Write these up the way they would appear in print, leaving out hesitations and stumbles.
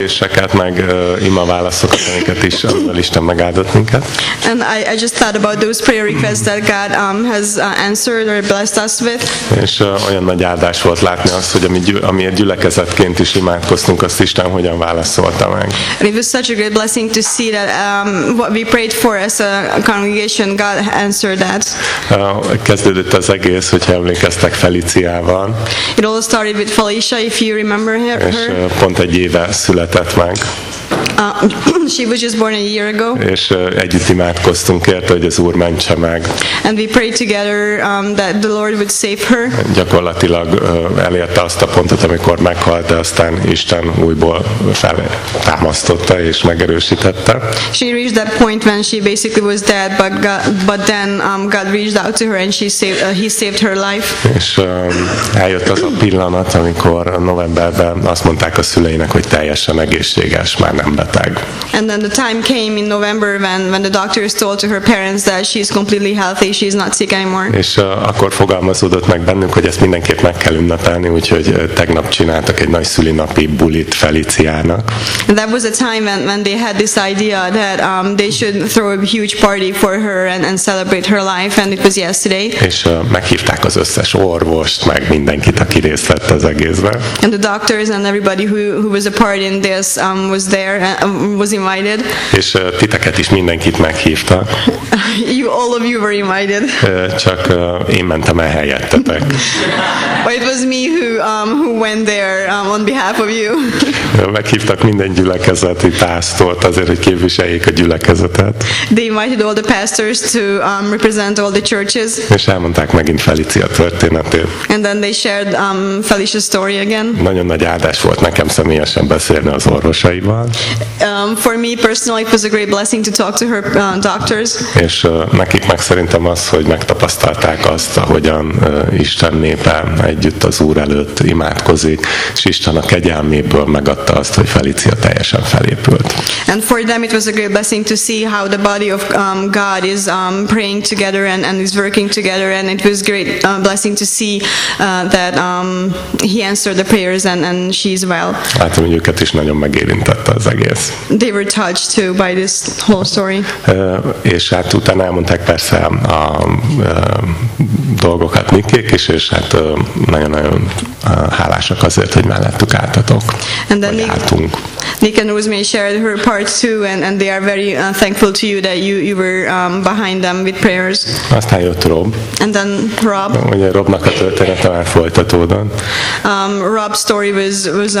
kérdéseket, meg ima válaszokat, amivel Isten megáldott minket. And I just thought about those prayer requests that God has answered or blessed us with. És olyan nagy áldás volt látni azt, hogy amiért gyülekezetként is imádkoztunk, azt Isten hogyan válaszolta meg. And it was such a great blessing to see that what we prayed for as a congregation, God answered that. Kezdődött az egész, hogyha emlékeztek Feliciával. It all started with Felicia, if you remember her. És pont egy éve született meg. She was just born a year ago. És együtt imádkoztunk érte, hogy az Úr mentse meg. And we prayed together that the Lord would save her. Gyakorlatilag elérte azt a pontot, amikor meghalt, de aztán Isten újból feltámasztotta és megerősítette. She reached that point when she basically was dead, but then God reached out to her and he saved her life. És eljött az a pillanat, amikor novemberben azt mondták a szüleinek, hogy teljesen egészséges, már nem beteg. And then the time came in November when the doctors told to her parents that she's completely healthy, she's not sick anymore. És akkor fogalmazódott meg bennünk, hogy ezt mindenképp meg kell ünnepelni, úgyhogy tegnap csináltak egy nagy szülinapi bulit Feliciának. And that was a time when they had this idea that they should throw a huge party for her and celebrate her life, and it was yesterday. És meghívták az összes orvost, meg mindenkit, aki részt vett az egészben. And the doctors and everybody who was a part in this was there, was invited. És titeket is mindenkit meghívtak. All of you were invited. Csak én mentem el helyettetek. But it was me who went there on behalf of you. Meghívtak minden gyülekezeti pásztort azért, hogy képviseljék a gyülekezetet. They invited all the pastors to represent all the churches. És elmondták megint Felicia történetét. And then they shared Felicia's story again. Nagyon nagy áldás volt nekem személyesen beszélni az orvosaival. For me personally, it was a great blessing to talk to her doctors. És nekik meg szerintem az, hogy megtapasztalták azt, ahogyan Isten népe együtt az Úr előtt imádkozik, és Isten a kegyelméből megadta azt, hogy Felicia teljesen felépült. And for them it was a great blessing to see how the body of God is praying together and is working together, and it was great blessing to see that he answered the prayers and she's well. Látom, hogy őket is nagyon megérintette az egész. They were touched too by this whole story. És hát utána elmondták persze a dolgokat Nikék is, és hát nagyon-nagyon hálásak azért, hogy mellettük álltatok. And then Nick and Rosemary shared her part too, and they are very thankful to you that you were behind them with prayers. Aztán jött Rob. And then Rob. Ugye Robnak a története már folytatódott. Rob's story was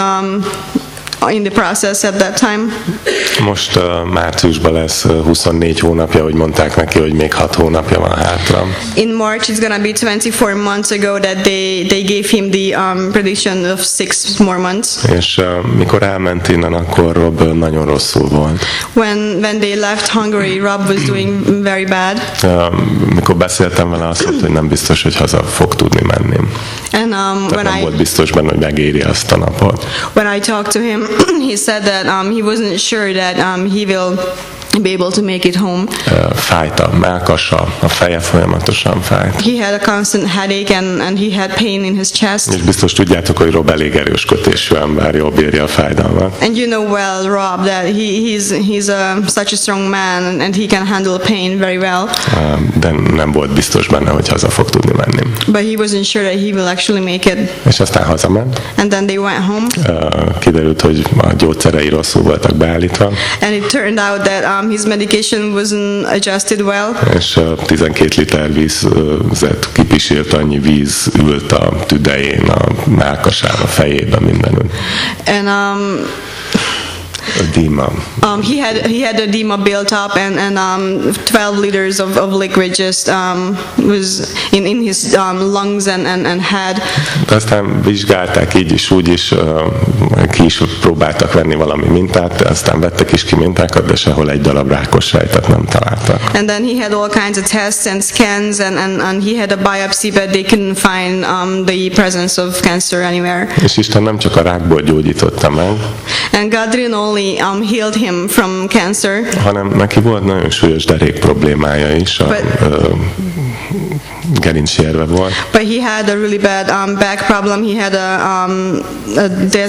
in the process at that time. Most márciusban lesz 24 hónapja, hogy mondták neki, hogy még 6 hónapja van hátra. In March it's gonna be 24 months ago that they gave him the prediction of 6 more months. És mikor elment innen, akkor Rob nagyon rosszul volt. When they left Hungary, Rob was doing very bad. Mikor beszéltem vele, azt mondta, hogy nem biztos, hogy haza fog tudni menni. And nem volt biztos benne, hogy megéri azt a napot. When I talked to him, he said that he wasn't sure that he will be able to make it home. Fájt a mellkasa, a feje folyamatosan fájt. He had a constant headache and he had pain in his chest. És biztos tudjátok, hogy Rob elég erős kötésű ember, jól bírja a fájdalmat. And you know well, Rob, that he's such a strong man and he can handle pain very well. De nem volt biztos benne, hogy haza fog tudni menni. But he wasn't sure that he will actually make it. És aztán hazament. And then they went home. Kiderült, hogy a gyógyszerei rosszul voltak beállítva. And it turned out that his medication wasn't adjusted well. És 12 liter vízet kipisilt, annyi víz ült a tüdején, a mellkasán, a fejében, mindenütt. And edema. He had edema built up, and 12 liters of liquid just was in his lungs and head. Aztán vizsgálták így is, úgy is, ki is próbáltak venni valami mintát, aztán vettek is ki mintákat, de sehol egy darab rákos sejtet nem találtak. And then he had all kinds of tests and scans, and he had a biopsy, but they couldn't find the presence of cancer anywhere. És Isten nem csak a rákból gyógyította meg, and God didn't only healed him from cancer, hanem neki volt nagyon súlyos derék problémája is, gerincsérve volt. But he had a really bad back problem. He had a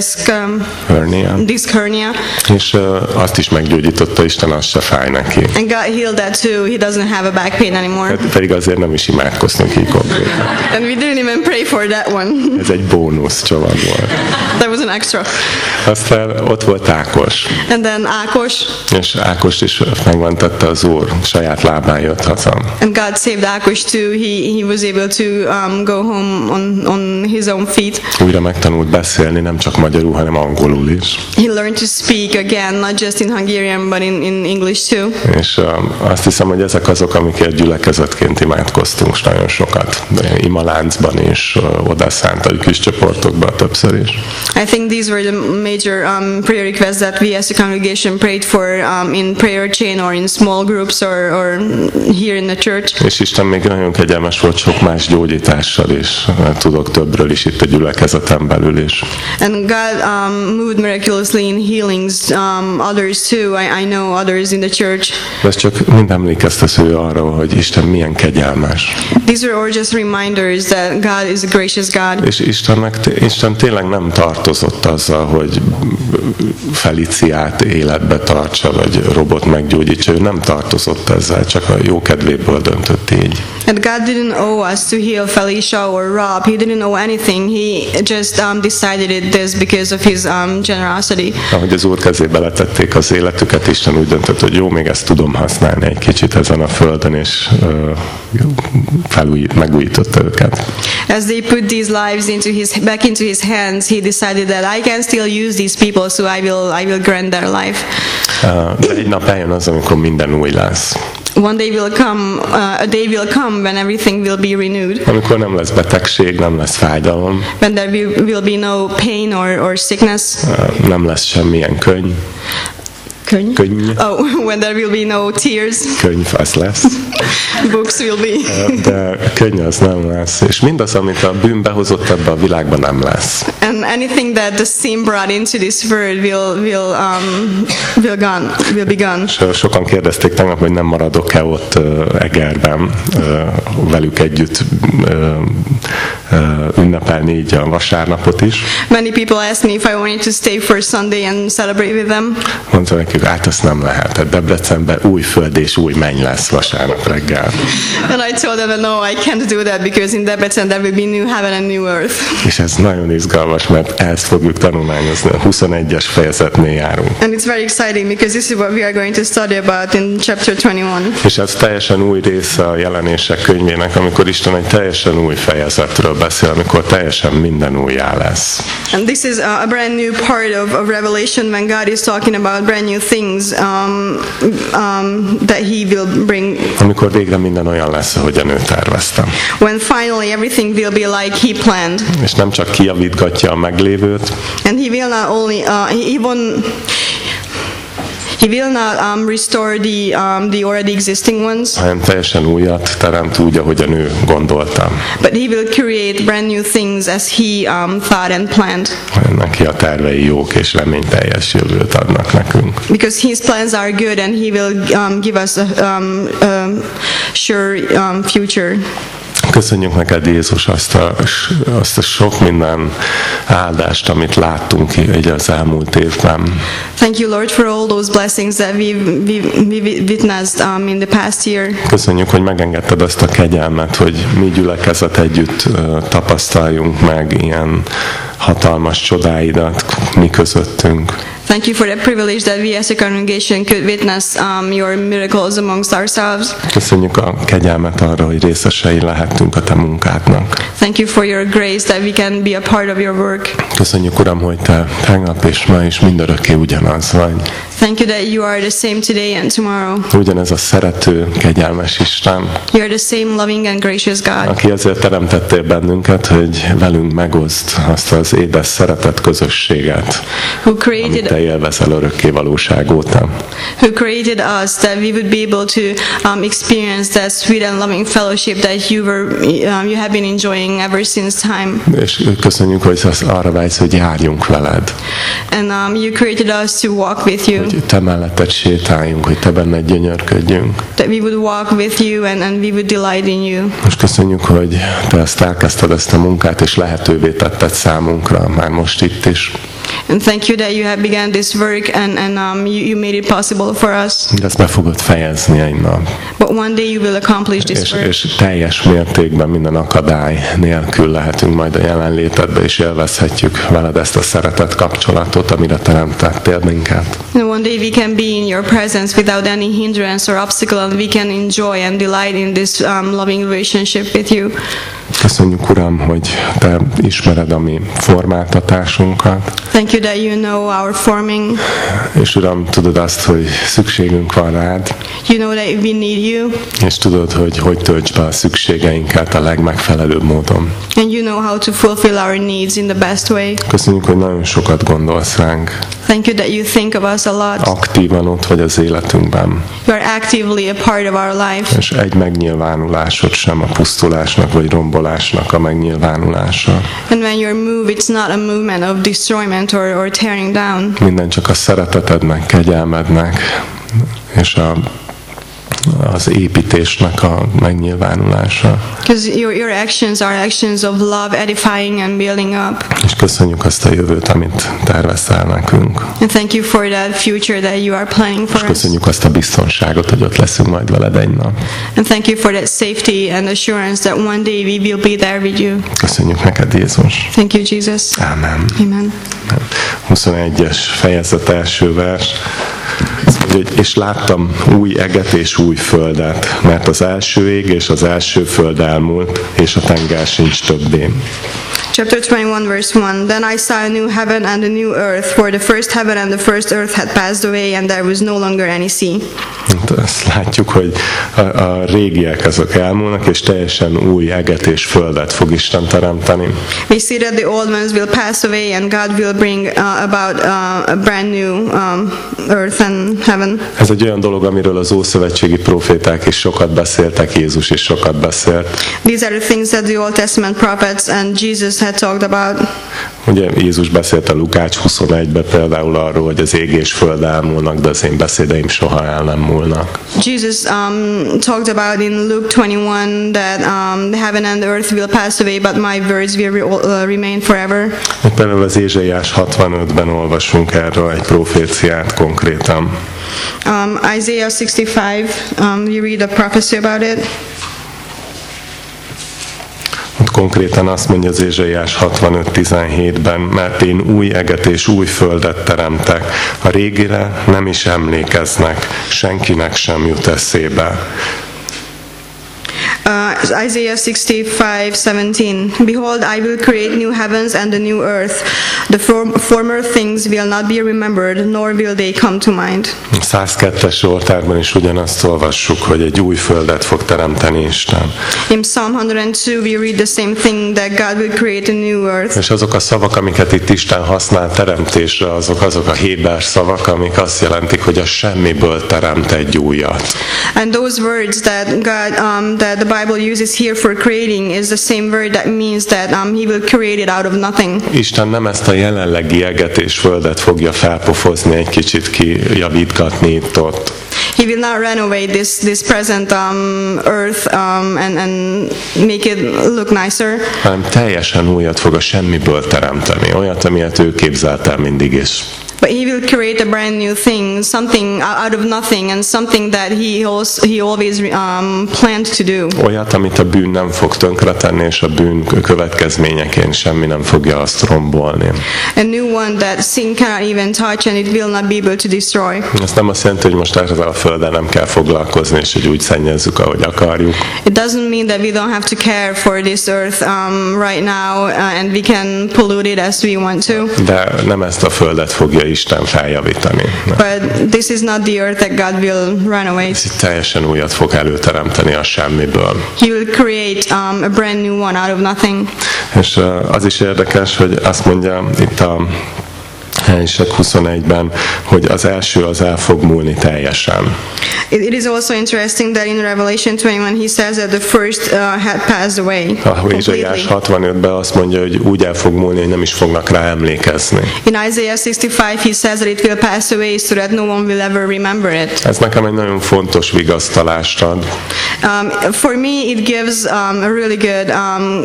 disc hernia. És azt is meggyógyította Isten, az se fáj neki. And God healed that too. He doesn't have a back pain anymore. Pedig azért nem is imádkoztunk így konkrétan. And we didn't even pray for that one. Ez egy bónusz csomag volt. That was an extra. Aztán ott volt Ákos. And then Ákos. És Ákost is megmentatta az Úr, saját lábán jött haza. And God saved Ákos too. He was able to go home on his own feet. Újra megtanult beszélni, nem csak magyarul, hanem angolul is. He learned to speak again, not just in Hungarian, but in English too. És azt hiszem, hogy ezek azok, amikért gyülekezetként imádkoztunk nagyon sokat. Imaláncban is, odaszántai kis csoportokban többször is. I think these were the major prayer requests that we as a congregation prayed for in prayer chain or in small groups or here in the church. És Isten még nagyon kegyelmes volt sok más gyógyítással is. Tudok többről is itt a gyülekezeten belül is. And God moved miraculously in healings, others too. I know others in the church. Ez csak mind emlékeztető arra, hogy Isten milyen kegyelmes. These are all just reminders that God is a gracious God. És Isten tényleg nem tartozott azzal, hogy Feliciát életbe tartsa, vagy robot meggyógyítsa. Ő nem tartozott ezzel, csak a jó kedvéből döntött így. And God didn't owe us to heal Felicia or Rob. He didn't owe anything. He just decided this because of his generosity. Ahogy az Úr kezébe letették az életüket, Isten úgy döntött, hogy jó, még ezt tudom használni egy kicsit ezen a földön, és megújította őket. As they put these lives back into his hands, he decided that I can still use these people, so I will grant their life. De egy nap eljön az, amikor minden új lesz. One day will come, a day will come when everything will be renewed. Amikor nem lesz betegség, nem lesz fájdalom. When there will be no pain or sickness. Nem lesz semmilyen könyv. Könyv? Oh, when there will be no tears. Könyv az lesz. Books will be. De könyv az nem lesz. És mindaz, amit a bűn behozott ebbe a világban, nem lesz. And anything that the sin brought into this world will be gone. Sokan kérdezték tegnap, hogy nem maradok-e ott Egerben velük együtt ünnepelni így a vasárnapot is. Many people asked me if I wanted to stay for Sunday and celebrate with them. Mondtam nekik, hát azt nem lehet. Debrecenben új föld és új menny lesz vasárnap reggel. And I told them, no, I can't do that because in Debrecen there will be new heaven and new earth. És ez nagyon izgalmas, mert ezt fogjuk tanulmányozni. A 21-es fejezetnél járunk. And it's very exciting because this is what we are going to study about in chapter 21. És ez teljesen új része a Jelenések könyvének, amikor Isten egy teljesen új fejezetről beszél, amikor teljesen minden újjá lesz. And this is a brand new part of Revelation when God is talking about brand new things that he will bring. Amikor végre minden olyan lesz, ahogyan ő tervezte. When finally everything will be like he planned. És nem csak kijavítgatja a meglévőt. And he will not only He will not restore the already existing ones. Hanem teljesen újat teremt úgy, ahogyan ő gondolta. But he will create brand new things as he thought and planned. Neki a tervei jók és reményteljes jövőt adnak nekünk. Because his plans are good and he will give us a sure future. Köszönjük neked, Jézus, azt a sok minden áldást, amit láttunk így az elmúlt évben. Thank you, Lord, for all those blessings that we witnessed in the past year. Köszönjük, hogy megengedted azt a kegyelmet, hogy mi gyülekezet együtt tapasztaljunk meg ilyen hatalmas csodáidat mi közöttünk. Thank you for the privilege that we as a congregation could witness your miracles amongst ourselves. Köszönjük a kegyelmet arra, hogy részesei lehettünk a te munkádnak. Thank you for your grace that we can be a part of your work. Köszönjük, Uram, hogy te tegnap és ma és mindörökké ugyanaz vagy. Thank you that you are the same today and tomorrow. Ugyanez a szerető, kegyelmes Isten. You are the same loving and gracious God. Aki azért teremtettél bennünket, hogy velünk megoszd azt az édes szeretet közösséget. Who created te élvezel örökké valóság óta. Who created us that we would be able to experience that sweet and loving fellowship that you have been enjoying ever since time. És köszönjük, hogy arra vágysz, hogy járjunk veled. And you created us to walk with you. Hogy te melletted sétáljunk, hogy te benned gyönyörködjünk. That we would walk with you and we would delight in you. Most köszönjük, hogy te elkezdted ezt a munkát, és lehetővé tetted számunkra, már most itt is. And thank you that you have begun this work and you made it possible for us. De ezt be fogod fejezni egy nap. But one day you will accomplish this work. És teljes mértékben minden akadály nélkül lehetünk majd a jelenlétedbe, és élvezhetjük veled ezt a szeretet kapcsolatot, amire teremtettél minket. And one day we can be in your presence without any hindrance or obstacle, and we can enjoy and delight in this loving relationship with you. Köszönjük, Uram, hogy te ismered a mi formáltatásunkat. Thank you that you know our forming. És Uram, tudod azt, hogy szükségünk van rád. You know that we need you. És tudod, hogy töltsd be a szükségeinket a legmegfelelőbb módon. And you know how to fulfill our needs in the best way. Köszönjük, hogy nagyon sokat gondolsz ránk. Thank you that you think of us a lot. Aktívan ott vagy az életünkben. You are actively a part of our life. És egy megnyilvánulásod sem a pusztulásnak vagy rombolásnak a megnyilvánulása. And when you move, it's not a movement of destroyment or tearing down. Minden csak a szeretetednek, kegyelmednek és az építésnek a megnyilvánulása. Because your actions are actions of love, edifying and building up. És köszönjük azt a jövőt, amit tervezel nekünk. And thank you for that future that you are planning for us. És köszönjük azt a biztonságot, hogy ott leszünk majd veled egy nap. And thank you for that safety and assurance that one day we will be there with you. Köszönjük neked, Jézus. Thank you, Jesus. Amen. Amen. 21-es fejezet első vers. És láttam új eget és új földet, mert az első ég és az első föld elmúlt, és a tenger sincs többé. Chapter 21, verse 1. Then I saw a new heaven and a new earth, for the first heaven and the first earth had passed away, and there was no longer any sea. Azt látjuk, hogy a régiek azok elmúlnak, és teljesen új eget és földet fog Isten teremteni. We see that the old ones will pass away, and God will bring about a brand new earth and heaven. Ez egy olyan dolog, amiről az ószövetségi proféták is sokat beszéltek, Jézus is sokat beszélt. These are the things that the Old Testament prophets and Jesus had talked about. Ugye Jézus beszélt a Lukács 21-ben például arról, hogy az ég és föld elmúlnak, de az én beszédeim soha el nem múlnak. Jesus talked about in Luke 21 that the heaven and the earth will pass away, but my words will remain forever. Például az Ézsaiás 65-ben olvasunk erről egy proféciát konkrétan. Isaiah 65, we read a prophecy about it. Ott konkrétan azt mondja az Ézsaiás 65:17-ben, mert én új eget és új földet teremtek, a régire nem is emlékeznek, senkinek sem jut eszébe. Isaiah 65:17. Behold, I will create new heavens and a new earth. The former things will not be remembered, nor will they come to mind. 102-es Zsoltárban is ugyanazt olvassuk, hogy egy új földet fog teremteni Isten. In Psalm 102 we read the same thing, that God will create a new earth. És azok a szavak, amiket itt Isten használ teremtésre, azok a héber szavak, amik azt jelentik, hogy a semmiből teremt egy újat. And those words that God that the Bible uses here for creating is the same word that means that he will create it out of nothing. Isten nem ezt a jelenlegi eget és földet fogja felpofozni, egy kicsit kijavítgatni itt-ott. He will not renovate this present earth and make it look nicer. Hanem teljesen újat fog a semmiből teremteni, olyat, amilyet ő képzelt el mindig is. But he will create a brand new thing, something out of nothing, and something that he always planned to do. Olyat, amit a bűn nem fog tönkretenni, és a bűn következményeként semmi nem fogja azt rombolni. A new one that sin cannot even touch, and it will not be able to destroy. Ez nem azt jelenti, hogy most ezzel a földdel nem kell foglalkozni, és hogy úgy szennyezzük, ahogy akarjuk. It doesn't mean that we don't have to care for this earth right now, and we can pollute it as we want to. De nem ezt a földet fogja Isten feljavítani. But this is not the earth that God will renovate. Ez teljesen újat fog előteremteni a semmiből. He will create a brand new one out of nothing. És az is érdekes, hogy azt mondja itt a Hányság 21-ben, hogy az első az el fog múlni teljesen. It is also interesting that in Revelation 21 he says that the first had passed away Ézsaiás completely. 65-ben azt mondja, hogy úgy el fog múlni, hogy nem is fognak rá emlékezni. In Isaiah 65 he says that it will pass away so that no one will ever remember it. Ez nekem egy nagyon fontos vigasztalást ad. For me it gives a really good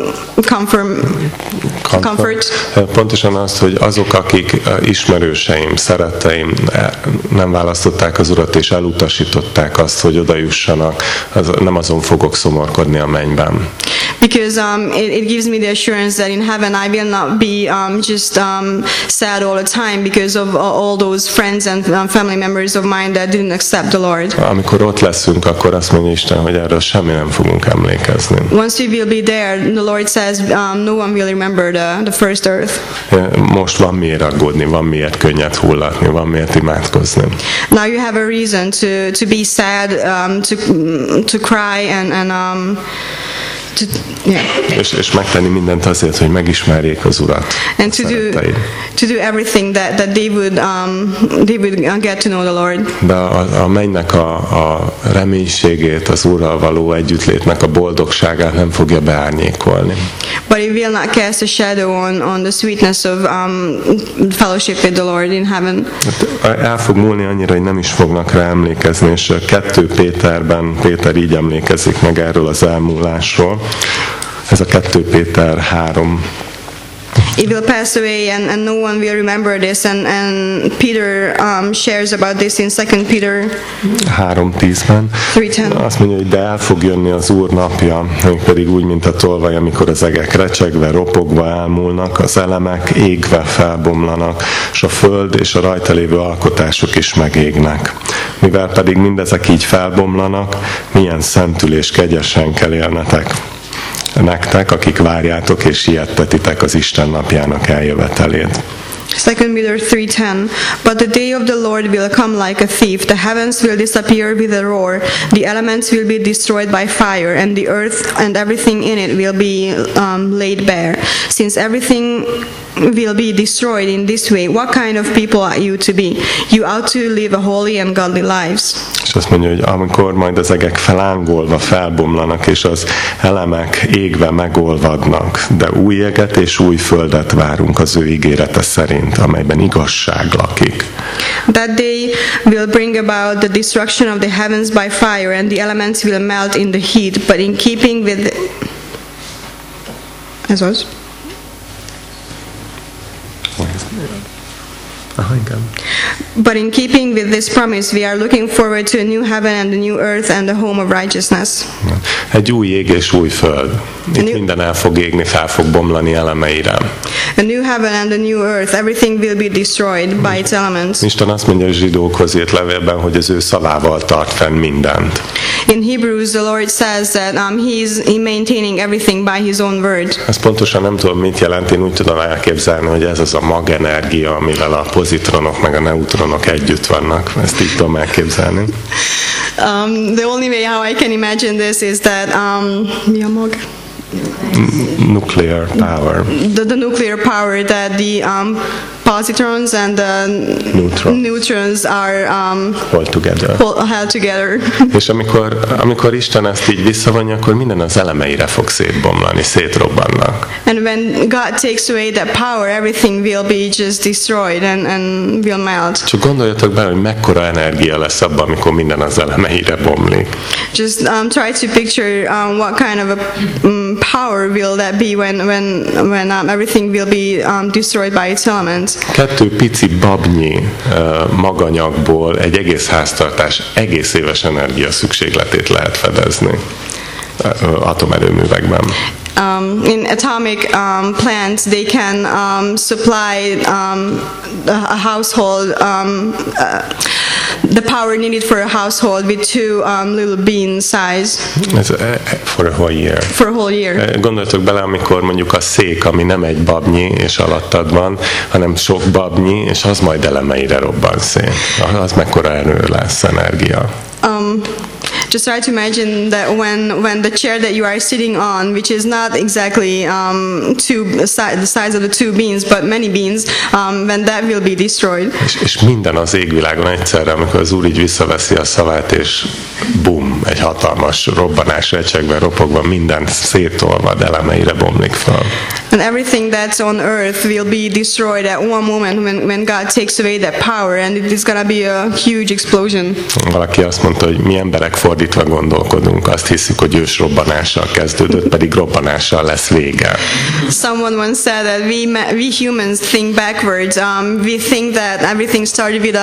comfort. Pontosan azt, hogy azok, akik ismerőseim, szeretteim nem választották az Urat és elutasították azt, hogy oda jussanak, nem azon fogok szomorkodni a mennyben. Because it gives me the assurance that in heaven I will not be just sad all the time because of all those friends and family members of mine that didn't accept the Lord. Amikor ott leszünk, akkor azt mondja Isten, hogy erről semmi nem fogunk emlékezni. Once we will be there, the Lord says no one will remember the first earth. Most van miért aggódni, van miért könnyet hullatni, van miért imádkozni. Now you have a reason to be sad, to cry and És megtenni mindent azért, hogy megismerjék az Urat. And to do everything that they would get to know the Lord. De a mennynek a reménységét, az Úrral való együttlétnek a boldogságát nem fogja beárnyékolni. But it will not cast a shadow on the sweetness of fellowship with the Lord in heaven. El fog múlni annyira, hogy nem is fognak rá emlékezni, és 2 Péterben Péter így emlékezik meg erről az elmúlásról. Ez a 2 Péter 3. It will pass away and no one will remember this, and Peter shares about this in 2 Peter 3:10-ben. 3:10. Azt mondja, hogy de el fog jönni az Úr napja, pedig úgy, mint a tolvaj, amikor az egek recsegve, ropogva elmúlnak, az elemek égve felbomlanak, és a föld és a rajta lévő alkotások is megégnek. Mivel pedig mindezek így felbomlanak, milyen szentülés kegyesen kell élnetek nektek, akik várjátok és siettetitek az Isten napjának eljövetelét. 2 Peter 3:10. But the day of the Lord will come like a thief. The heavens will disappear with a roar. The elements will be destroyed by fire, and the earth and everything in it will be laid bare. Since everything will be destroyed in this way, what kind of people are you to be? You ought to live a holy and godly lives. És azt mondja, hogy amikor majd az egek felángolva felbomlanak, és az elemek égve megolvadnak, de új eget és új földet várunk az ő ígérete szerint, amelyben igazság lakik. That day will bring about the destruction of the heavens by fire, and the elements will melt in the heat, but in keeping with... Ez az? But in keeping with this promise, we are looking forward to a new heaven and a new earth and the home of righteousness. Egy új ég és új föld. Itt minden el fog égni, fel fog bomlani elemeire. A new heaven and a new earth, everything will be destroyed by its elements. Isten azt mondja a zsidókhoz írt levélben, hogy az ő szavával tart fenn mindent. In Hebrews, the Lord says that he is maintaining everything by his own word. Ez pontosan nem tudom, mit jelent, én úgy tudom elképzelni, hogy ez az a magenergia, amivel a pozitronok meg a neutronok együtt vannak. Ezt így tudom elképzelni. The only way how I can imagine this is that mi a mag? Nuclear power. The nuclear power that the positrons and the neutrons are held together. És amikor Isten ezt így visszavonja, akkor minden az elemeire fog szétbomlani, szétrobbannak. And when God takes away that power, everything will be just destroyed and will melt. Csak gondoljatok bele, hogy mekkora energia lesz abban, amikor minden az elemeire bomlik. Just try to picture what kind of a power will that be when everything will be destroyed by its elements. 2 pici babnyi maganyagból egy egész háztartás egész éves energia szükségletét lehet fedezni atomerőművekben. In atomic plants, they can supply a household the power needed for a household with 2 little bean size. For a whole year. For a whole year. Gondoljatok bele, amikor mondjuk a szék, ami nem egy babnyi és alattad van, hanem sok babnyi, és az majd elemeire robban szét. Az mekkora erő lesz, energia. Just try to imagine that when the chair that you are sitting on, which is not exactly the size of the two beans, but many beans, when that will be destroyed. És minden az égvilágon egyszerre, amikor az Úr így visszaveszi a szavát, és bum, egy hatalmas robbanás, recsegve, ropogva, minden szétolvad, elemeire bomlik fel. And everything that's on earth will be destroyed at one moment when God takes away that power, and it is going to be a huge explosion. Valaki azt mondta, hogy mi emberek fordítva gondolkodunk, azt hiszük, hogy ősrobbanással kezdődött, pedig robbanással lesz vége. Someone once said that we humans think backwards. We think that everything started with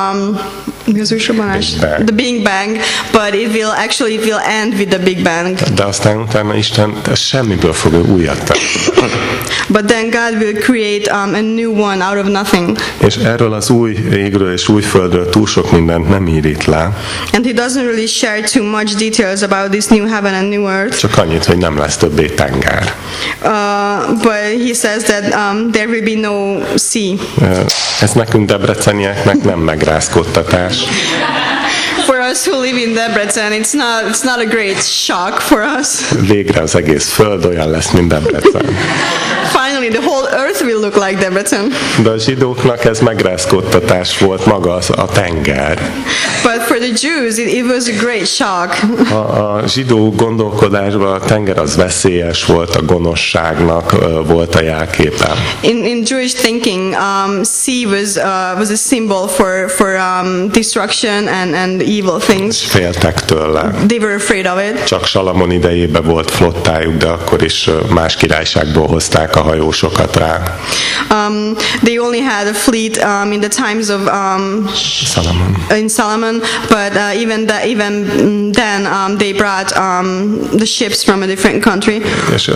the Big Bang, but it will end with the Big Bang. De aztán utána Isten semmiből fog újat tenni. But then God will create a new one out of nothing. És erről az új égről és új földről túl sok mindent nem ír itt le. And he doesn't really share too much details about this new heaven and new earth. Csak annyit, hogy nem lesz többé tenger. But he says that there will be no sea. Ez nekünk debrecenieknek nem megrázkódtatás. For us who live in Debrecen, it's not a great shock for us. Végre az egész föld olyan lesz, mint Debrecen. Finally, the whole earth will look like Debrecen. De a zsidóknak ez megrázkódtatás volt maga a tenger. But for the Jews, it was a great shock. A zsidó gondolkodásban a tenger az veszélyes volt, a gonoszságnak volt a jelképe. In Jewish thinking, sea was a symbol for destruction and evil things. Féltek tőle. They were afraid of it. Csak Salamon idejében volt flottájuk, de akkor is más királyságból hozták a hajósokat rá. They only had a fleet in the times of Solomon, but even then they brought the ships from a different country. És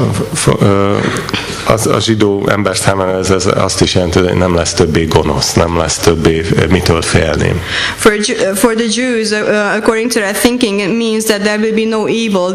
a zsidó ember számára ez azt is jelenti, hogy nem lesz többé gonosz, nem lesz többé mitől félni. For the Jews, according to their thinking, it means that there will be no evil.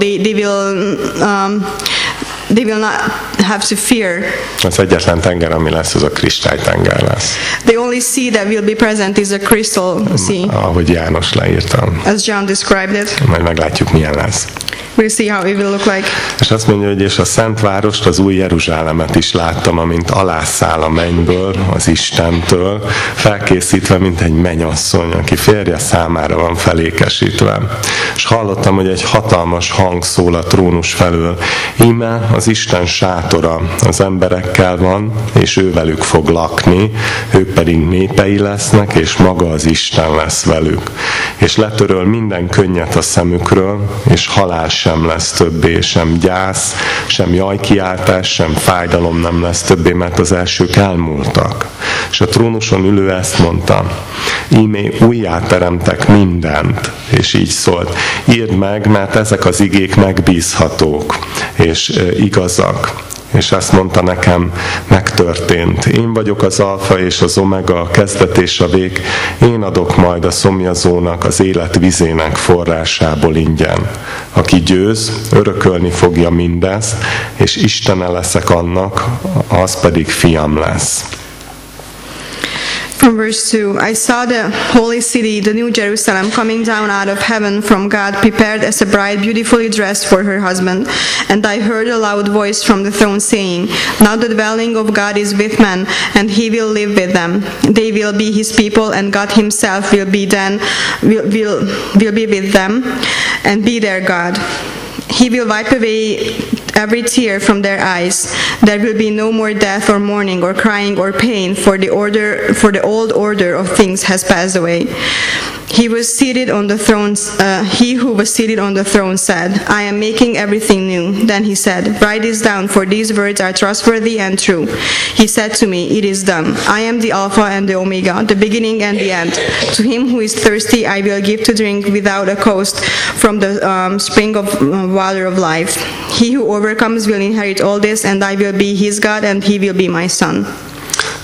They will not have to fear. Az egyetlen tenger, ami lesz, az a kristálytenger lesz. The only sea that will be present is a crystal sea. Ahogy János leírta. As John described it. Majd meglátjuk, milyen lesz. We'll see how it will look like. És azt mondja, hogy és a Szent Várost, az új Jeruzsálemet is láttam, amint alászáll a mennyből, az Istentől, felkészítve, mint egy mennyasszony, aki férje számára van felékesítve. És hallottam, hogy egy hatalmas hang szól a trónus felől. Íme az Isten sátora az emberekkel van, és ő velük fog lakni, ők pedig népei lesznek, és maga az Isten lesz velük. És letöröl minden könnyet a szemükről, és halál sem lesz többé, sem gyász, sem jajkiáltás, sem fájdalom nem lesz többé, mert az elsők elmúltak. És a trónuson ülő ezt mondta: íme újjáteremtek mindent, és így szólt: írd meg, mert ezek az igék megbízhatók, és igazak. És azt mondta nekem, megtörtént. Én vagyok az alfa és az omega, a kezdet és a vég. Én adok majd a szomjazónak az élet vizének forrásából ingyen. Aki győz, örökölni fogja mindezt, és Istene leszek annak, az pedig fiam lesz. From verse 2, I saw the holy city, the new Jerusalem, coming down out of heaven from God, prepared as a bride beautifully dressed for her husband. And I heard a loud voice from the throne saying, now the dwelling of God is with men, and he will live with them. They will be his people, and God himself will be with them, and be their God. He will wipe away every tear from their eyes. There will be no more death or mourning or crying or pain, for the old order of things has passed away. He who was seated on the throne said, I am making everything new. Then he said, write this down, for these words are trustworthy and true. He said to me, it is done. I am the Alpha and the Omega, the beginning and the end. To him who is thirsty I will give to drink without a cost from the spring of water of life. He who overcomes will inherit all this, and I will be his God, and he will be my son.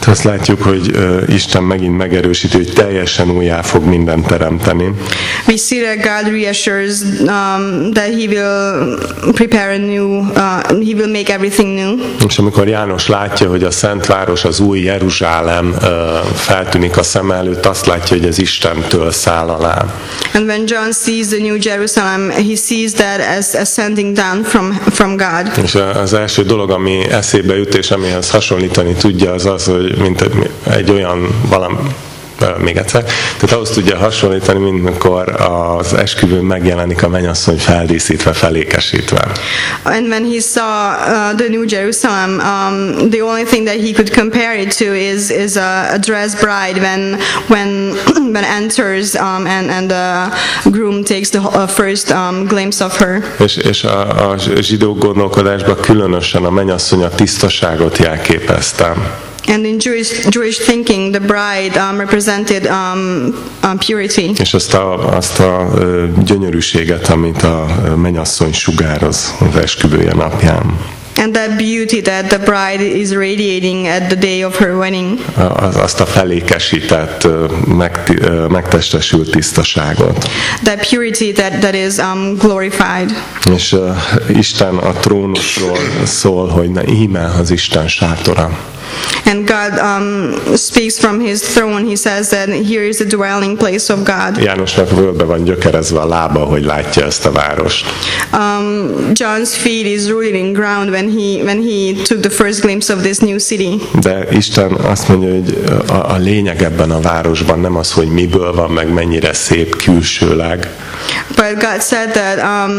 Azt látjuk, hogy Isten megint megerősíti, hogy teljesen újjá fog mindent teremteni. We see that God reassures that He will prepare a new, He will make everything new. És amikor János látja, hogy a Szent Város, az új Jeruzsálem feltűnik a szem előtt, azt látja, hogy ez Istentől száll alá. And when John sees the New Jerusalem, he sees that as ascending down from God. És az első dolog, ami eszébe jut, és amihez hasonlítani tudja, az az, hogy mint egy olyan valami, még egyszer, tehát ahhoz tudja hasonlítani, mint amikor az esküvőn megjelenik a mennyasszony feldíszítve, felékesítve. And when he saw the New Jerusalem, the only thing that he could compare it to is a dressed bride when enters and the groom takes the first glimpse of her. És a zsidó gondolkodásban különösen a mennyasszony a tisztaságot jelképezte. And in Jewish thinking, the bride represented purity. És azt a gyönyörűséget, amit a mennyasszony sugároz az esküvője napján. And that beauty that the bride is radiating at the day of her wedding. Azt a felékesített, megtestesült tisztaságot. That purity that is glorified. És Isten a trónusról szól, hogy íme az Isten sátora. And God speaks from His throne. He says that here is the dwelling place of God. Jánosnak völgybe van gyökerezve a lába, hogy látja ezt a várost. John's feet is rooted in ground when he took the first glimpse of this new city. De Isten azt mondja, hogy a lényeg ebben a városban nem az, hogy miből van, meg mennyire szép külsőleg. But God said that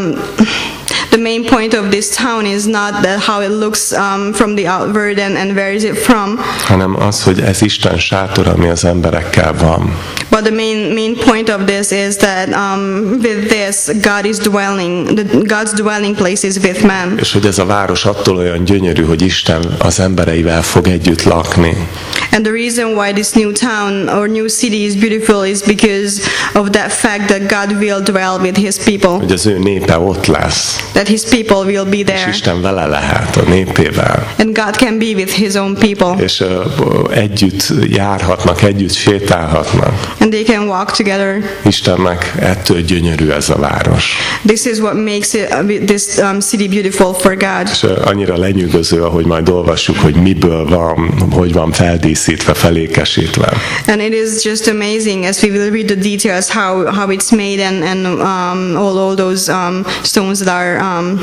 the main point of this town is not that how it looks from the outward and where is it from, hanem az, hogy ez Isten sátor, ami az emberekkel van. But the main point of this is that with this God is dwelling, God's dwelling place is with man. És hogy ez a város attól olyan gyönyörű, hogy Isten az embereivel fog együtt lakni. And the reason why this new town or new city is beautiful is because of that fact that God will dwell with His people. Hogy az ő népe ott lesz. That His people will be there. És Isten vele lehet, a népével. And God can be with His own people. És együtt járhatnak, együtt sétálhatnak. And they can walk together. Istennek ettől gyönyörű ez a város. This is what makes this city beautiful for God. És annyira lenyűgöző, ahogy majd olvassuk, hogy miből van, hogy van feldíszítve, felékesítve. And it is just amazing as we will read the details how it's made and all those stones that are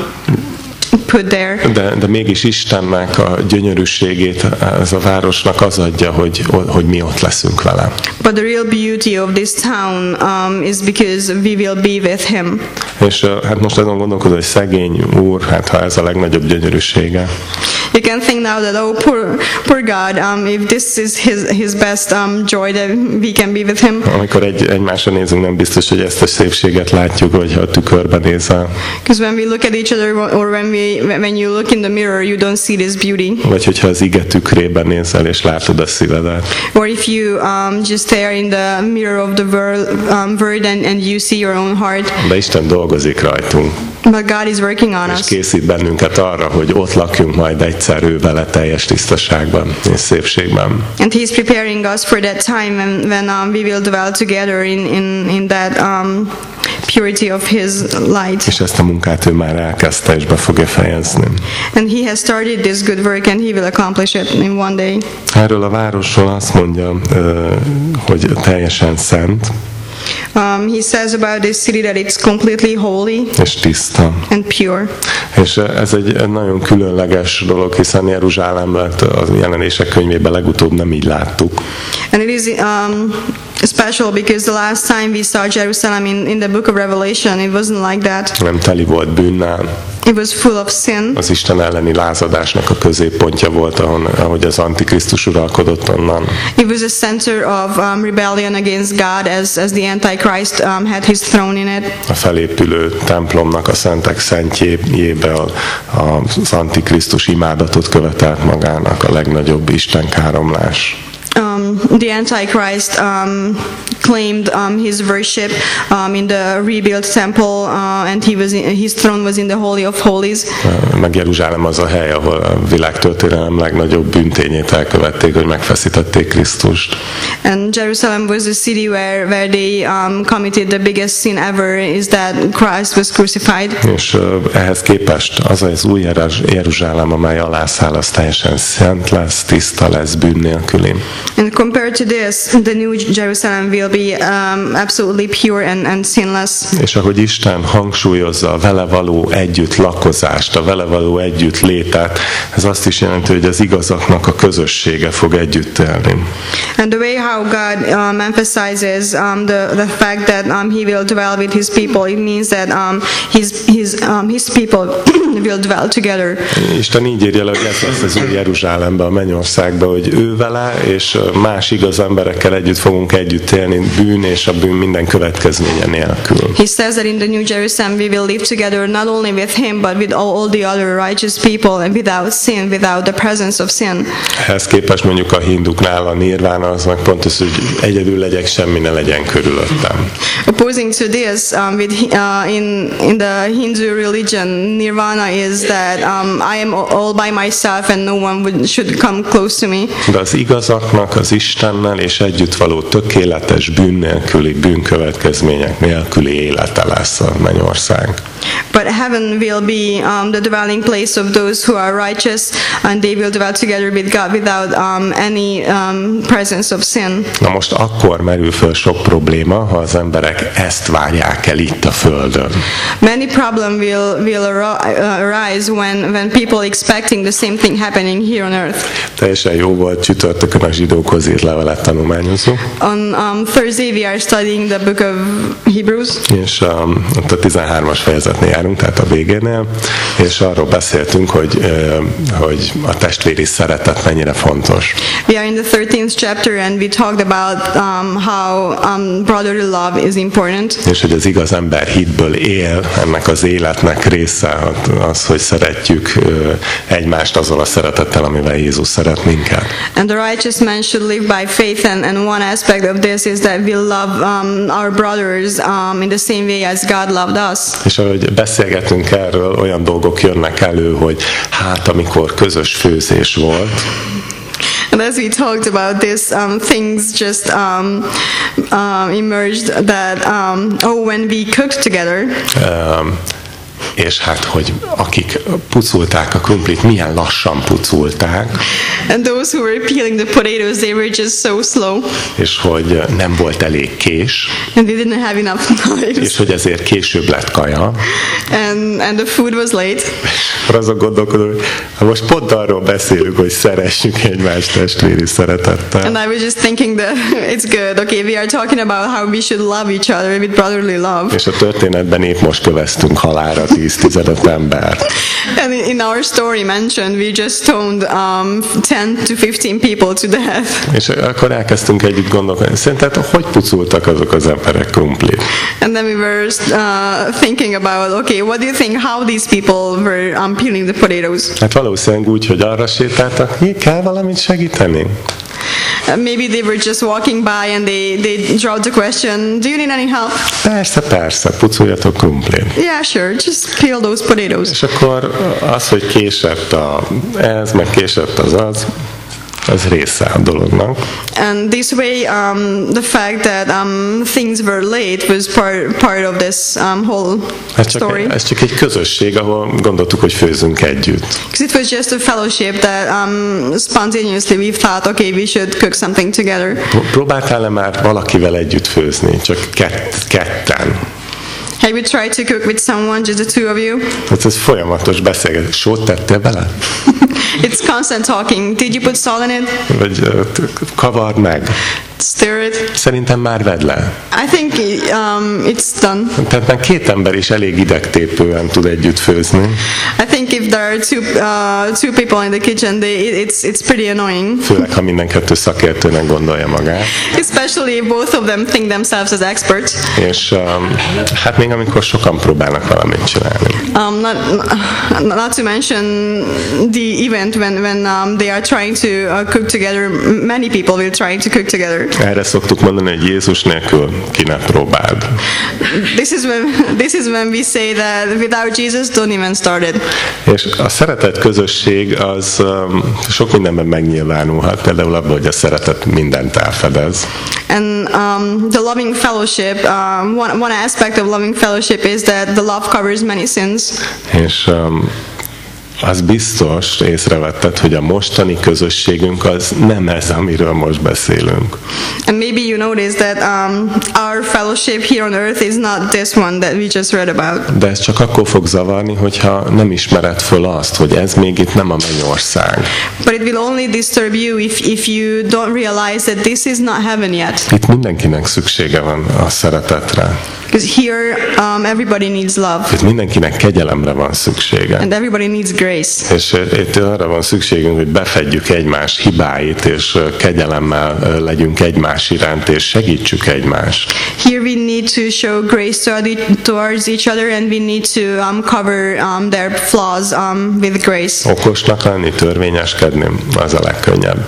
put there. De mégis Istennek a gyönyörűségét ez a városnak az adja, hogy mi ott leszünk vele. But the real beauty of this town is because we will be with Him. És hát most azon gondolkodom, hogy szegény úr, hát ha ez a legnagyobb gyönyörűsége. You can think now that poor God, if this is his best joy that we can be with Him. Amikor egymásra nézünk, nem biztos, hogy ezt a szépséget látjuk, hogyha a tükörbe nézel. Because when we look at each other, or when you look in the mirror, you don't see this beauty. Vagy hogyha az ige tükrében nézel, és látod a szívedet. Or if you just stare in the mirror of the word and you see your own heart. De Isten dolgozik rajtunk. But God is working on us. És készít bennünket arra, hogy ott lakjunk majd egyszer ő vele teljes tisztaságban és szépségben. And He's preparing us for that time when we will dwell together in that purity of His light. És ezt a munkát ő már elkezdte és be fogja fejezni. And He has started this good work and He will accomplish it in one day. Erről a városról azt mondja, hogy teljesen szent. He says about this city that it's completely holy és tiszta. And pure. És ez egy nagyon különleges dolog, hiszen Jeruzsálemet a Jelenések könyvében legutóbb nem így láttuk. And it is special because the last time we saw Jerusalem in the book of Revelation, it wasn't like that. Nem teli volt bűnnel. It was full of sin. Az Isten elleni lázadásnak a középpontja volt, ahogy az Antikrisztus uralkodott onnan. It was a center of rebellion against God as the Antichrist had his throne in it. A felépülő templomnak a szentek szentjébe az Antikrisztus imádatot követelt magának, a legnagyobb istenkáromlás. the Antichrist claimed his worship in the rebuilt temple, and his throne was in the Holy of Holies. Meg Jeruzsálem az a hely, ahol a világtörténelem legnagyobb bűntényét elkövették, hogy megfeszítették Krisztust. And Jerusalem was the city where they committed the biggest sin ever, is that Christ was crucified. És ehhez képest az új Jeruzsálem, amely alászáll, az teljesen szent lesz, tiszta lesz, bűn nélküli. And compared to this, the new Jerusalem will be absolutely pure and sinless. És ahogy Isten hangsúlyozza a vele való együtt lakozást, a vele való együtt létet, ez azt is jelenti, hogy az igazaknak a közössége fog együtt élni. And the way how God emphasizes the fact that he will dwell with his people, it means that his people will dwell together. Isten így írja le, hogy ez lesz az új Jeruzsálembe, a mennyországba, hogy ő vele és más igaz emberekkel együtt fogunk együtt élni, bűn és a bűn minden következménye nélkül. He says that in the New Jerusalem we will live together not only with him but with all the other righteous people and without sin, without the presence of sin. Ehhez képest mondjuk a hinduknál a nirvána az meg pont az, hogy egyedül legyek, semmi ne legyen körülöttem. Opposing to this, in the Hindu religion, nirvana is that I am all by myself and no one should come close to me. De az igazaknak az Istennel és együtt való tökéletes bűn nélküli, bűnkövetkezmények nélküli élete lesz a mennyország. But heaven will be the dwelling place of those who are righteous, and they will dwell together with God without any presence of sin. Na most akkor merül föl sok probléma, ha az emberek ezt várják el itt a Földön. Many problem will arise when people expecting the same thing happening here on earth. Teljesen jó volt, csütörtökön a zsidókhoz írt levelet tanulmányozzuk. On Thursday we are studying the book of Hebrews. És ott a 13-as fejezetnél járunk, tehát a végénél, és arról beszéltünk, hogy a testvéri szeretet mennyire fontos. We are in the 13th chapter and we talked about how brotherly love is important. És hogy az igaz ember hitből él, ennek az életnek része az, hogy szeretjük egymást azzal a szeretettel, amivel Jézus szeret minket. And the righteous man should live by faith, and one aspect of this is that we love our brothers in the same way as God loved us. És ahogy beszélgetünk erről, olyan dolgok jönnek elő, hogy hát amikor közös főzés volt, and as we talked about this, things just emerged that when we cooked together. És hát, hogy akik pucolták a krumplit, milyen lassan pucolták. And those who were peeling the potatoes, they were just so slow. És hogy nem volt elég kés. And they didn't have enough knives. És hogy ezért később lett kaja. And the food was late. Azon gondolkodom, hogy most pont arról beszélünk, hogy szeressük egymást testvéri szeretettel. And I was just thinking that it's good. Okay, we are talking about how we should love each other with brotherly love. És a történetben épp most köveztünk halálra 10-15 embert. And in our story mentioned, we just stoned 10 to 15 people to death. És akkor elkezdtünk együtt gondolkodni, szerinted hogy pucoltak azok az emberek krumplit? And then we were thinking about, okay, what do you think how these people were peeling the potatoes? Hát valószínűleg úgy, hogy arra sétáltak, kell valamit segíteni? Maybe they were just walking by and they dropped the question, do you need any help? Persze, pucoljatok krumplit. Yeah, sure, just peel those potatoes. És akkor az, hogy késett ez, meg késett az része a dolognak. And this way, the fact that things were late was part of this whole story. Ez csak egy közösség, ahol gondoltuk, hogy főzünk együtt. Because it was just a fellowship that spontaneously we thought, okay, we should cook something together. Próbáltál-e már valakivel együtt főzni? Csak ketten? Have you tried to cook with someone, just the two of you? Hát ez folyamatos beszélgetés. Sót tettél bele? It's constant talking. Did you put salt in it? Vagy kavard meg. stir it. Szerintem már vedd le. I think it's done. Tehát már két ember is elég idegtépően tud együtt főzni. I think if there are two people in the kitchen, it's pretty annoying. Főleg, ha minden kettő szakértőnek gondolja magát. Especially if both of them think themselves as experts. És hát még amikor sokan próbálnak valamit csinálni. Not to mention the event when they are trying to cook together. Many people will try to cook together. Erre szoktuk mondani, hogy Jézus nélkül ki ne próbáld. This is when we say that without Jesus, don't even start it. És a szeretet közösség az sok mindenben megnyilvánulhat, például abban, hogy a szeretet mindent elfedez. And the loving fellowship, one aspect of loving fellowship is that the love covers many sins. És az biztos, észrevetted, hogy a mostani közösségünk az nem ez, amiről most beszélünk. And maybe you noticed that our fellowship here on earth is not this one that we just read about. De ez csak akkor fog zavarni, hogyha nem ismered föl azt, hogy ez még itt nem a mennyország. But it will only disturb you if you don't realize that this is not heaven yet. Itt mindenkinek szüksége van a szeretetre. Because here everybody needs love. Itt mindenkinek kegyelemre van szüksége. And everybody needs grace. És itt arra van szükségünk, hogy befedjük egymás hibáit, és kegyelemmel legyünk egymás iránt, és segítsük egymást. Here we need to show grace towards each other, and we need to cover their flaws with grace. Okosnak lenni, törvényeskedni, az a legkönnyebb.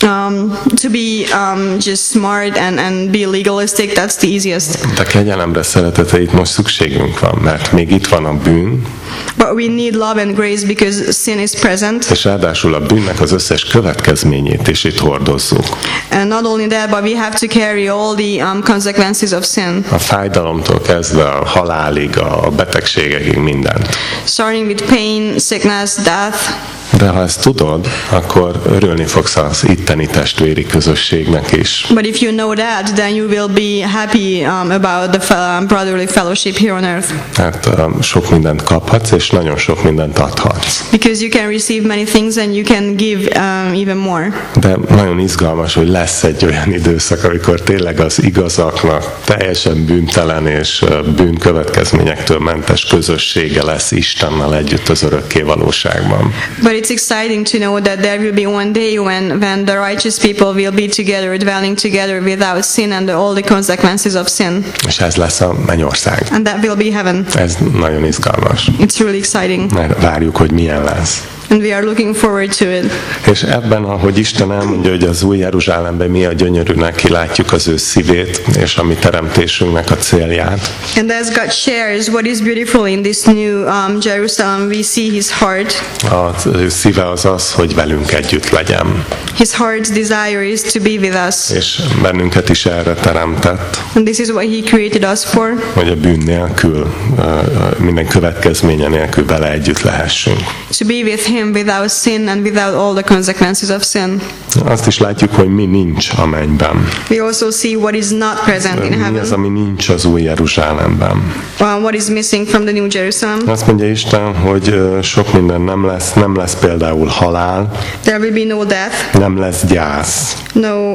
To be just smart and be legalistic, that's the easiest. De kegyelemre, szeretetre itt most szükségünk van, mert még itt van a bűn. But we need love and grace because sin is present. És ráadásul a bűnnek az összes következményét is itt hordozzuk. And not only that, but we have to carry all the consequences of sin. A fájdalomtól kezdve a halálig, a betegségekig mindent. Starting with pain, sickness, death. De ha ezt tudod, akkor örülni fogsz az itteni testvéri közösségnek is. But if you know that, then you will be happy about the brotherly fellowship here on earth. Hát sok mindent kaphatsz, és nagyon sok mindent adhatsz. Because you can receive many things and you can give even more. De nagyon izgalmas, hogy lesz egy olyan időszak, amikor tényleg az igazaknak teljesen bűntelen és bűnkövetkezményektől mentes közössége lesz Istennel együtt az örökké valóságban. But it's exciting to know that there will be one day when the righteous people will be together, dwelling together without sin and all the consequences of sin. És ez lesz a mennyország. And that will be heaven. Ez nagyon izgalmas. It's really exciting. Mert várjuk, hogy milyen lesz. And we are looking forward to it. És ebben, ahogy Isten elmondja, hogy az új Jeruzsálemben mi a gyönyörűnek, kilátjuk az ő szívét, és a mi teremtésünknek a célját. And as God shares what is beautiful in this new Jerusalem, we see His heart. Az ő szíve az az, hogy velünk együtt legyen. His heart's desire is to be with us. És bennünket is erre teremtett. And this is what He created us for. Hogy a bűn nélkül, minden következménye nélkül vele együtt lehessünk. To be with Him without sin and without all the consequences of sin. Azt is látjuk, hogy mi nincs a mennyben. We also see what is not present in heaven. Mi az, ami nincs az új Jeruzsálemben. What is missing from the New Jerusalem? Azt mondja Isten, hogy sok minden nem lesz például halál. There will be no death. Nem lesz gyász. No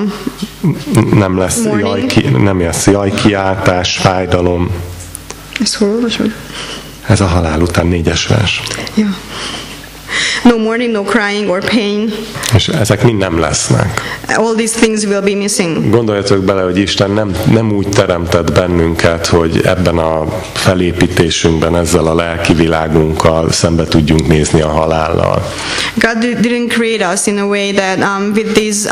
nem lesz jajkiáltás, fájdalom. Ez hol olvasod? Ez a halál után 4-es vers. Yeah. No mourning, no crying or pain. És ezek mind nem lesznek. All these things will be missing. Gondoljatok bele, hogy Isten nem úgy teremtett bennünket, hogy ebben a felépítésünkben, ezzel a lelki világunkkal szembe tudjunk nézni a halállal. God didn't create us in a way that with this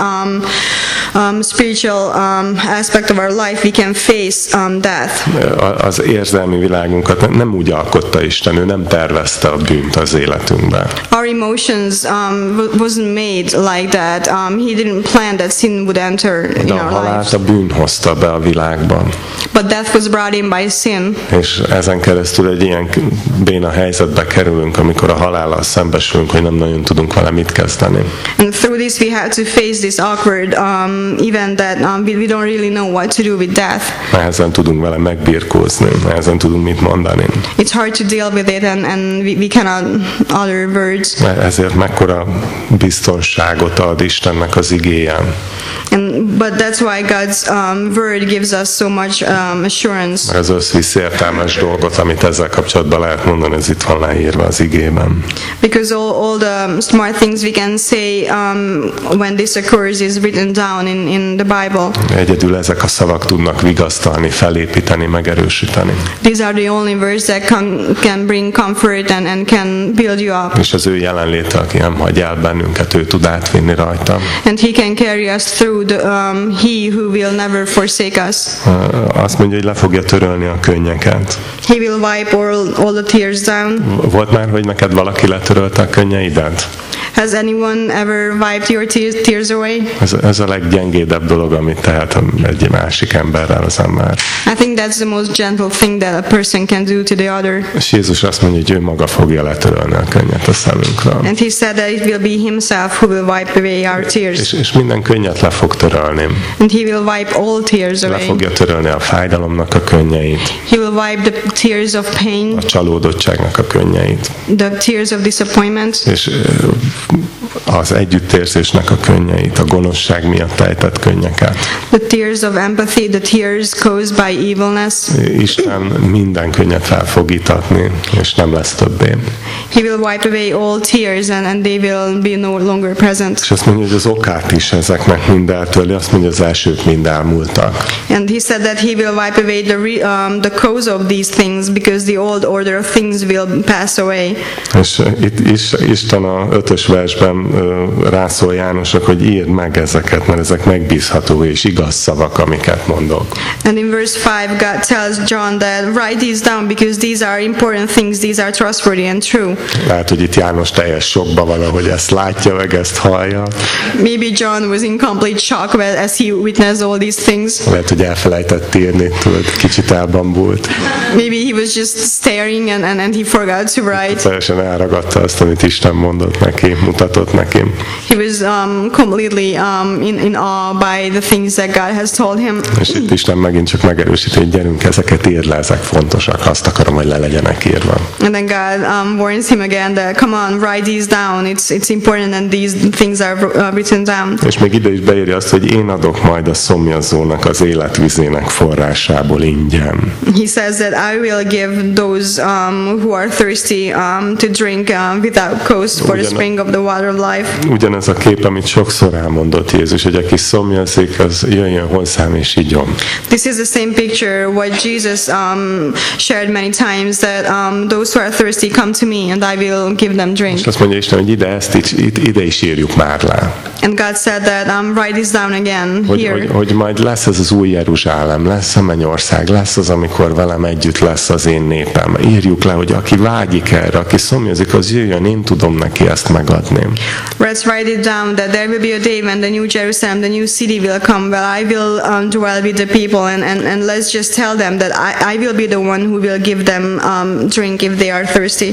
spiritual aspect of our life we can face death. Az érzelmi világunkat nem úgy alkotta Isten, ő nem tervezte a bűnt az életünkbe. Our emotions wasn't made like that. He didn't plan that sin would enter in our lives. A halált a bűn hozta be a világban. but death was brought in by sin. És ezen keresztül egy ilyen béna helyzetbe kerülünk, amikor a halállal szembesülünk, hogy nem nagyon tudunk vele mit kezdeni. And through this we have to face this awkward event that we don't really know what to do with death. Nehezen tudunk vele megbirkózni, nehezen tudunk mit mondani. It's hard to deal with it, and we cannot utter words. Ezért mekkora biztonságot ad Istennek az igéje. But that's why God's word gives us so much assurance. Az összvisz értelmes dolgot, amit ezzel kapcsolatban lehet mondani, ez itt van leírva az igében. Because all the smart things we can say when this occurs is written down in the Bible. Egyedül ezek a szavak tudnak vigasztalni, felépíteni, megerősíteni. These are the only words that can bring comfort and can build you up. És az ő jelenléte, aki nem hagy el bennünket, ő tud átvinni rajta. And he can carry us through he who will never forsake us. Azt mondja, hogy le fogja törölni a könnyeket. He will wipe all the tears down. Volt már, hogy neked valaki letörölte a könnyeidet? Has anyone ever wiped your tears away? Ez a leggyengédebb dolog, amit tehet egy másik emberrel az ember. I think that's the most gentle thing that a person can do to the other. És Jézus azt mondja, hogy ő maga fogja letörölni a könnyet a szemünkről. And he said that it will be himself who will wipe away our tears. És minden könnyet le fog törölni. And he will wipe all tears away. Le fogja törölni a fájdalomnak a könnyeit. He will wipe the tears of pain. A csalódottságnak a könnyeit. The tears of disappointment. És az együttérzésnek a könnyeit, a gonoszság miatt ejtett könnyeket. The tears of empathy, the tears caused by evilness. Isten minden könnyet fel fog itatni, és nem lesz többé. He will wipe away all tears and they will be no longer present. És azt mondja, hogy az okát is ezeknek mind eltörli, azt mondja, az elsők mind elmúltak. And he said that he will wipe away the cause of these things because the old order of things will pass away. És itt is Isten a 5. versben rászól Jánosnak, hogy írd meg ezeket, mert ezek megbízható és igaz szavak, amiket mondok. And in verse 5 God tells John that write these down because these are important things, these are trustworthy and true. Lehet, hogy itt János teljes sokba valahogy ezt látja meg, ezt hallja. Maybe John was in complete shock as he witnessed all these things. Lehet, hogy elfelejtett írni, tudod, kicsit elbambult. Maybe he was just staring and he forgot to write. Teljesen elragadta azt, amit Isten mondott neki, mutatott neki. He was completely in awe by the things that God has told him. És itt Isten megint csak megerősíti, hogy gyerünk, ezeket írd le, ezek fontosak, azt akarom, hogy le legyenek írva. And then God warns him again that come on, write these down. It's important and these things are written down. És még ide is beírja azt, hogy én adok majd a szomjazónak az életvizének forrásából ingyen. He says that I will give those who are thirsty to drink without cost for the spring of the water of life. Ugyanez a kép, amit sokszor elmondott Jézus, hogy aki szomjazik, az jöjjön hozzám és igyon. This is the same picture what Jesus shared many times, that those who are thirsty come to me and I will give them drink. És azt mondja Isten, hogy ide is írjuk már le. And God said that write this down again here. Hogy majd lesz ez az új Jeruzsálem, lesz a mennyország, lesz az, amikor velem együtt lesz az én népem. Írjuk le, hogy aki vágyik erre, aki szomjazik, az jöjjön, én tudom neki ezt megadni. Let's write it down that there will be a day when the new Jerusalem, the new city will come, where I will dwell with the people, and let's just tell them that I will be the one who will give them drink if they are thirsty.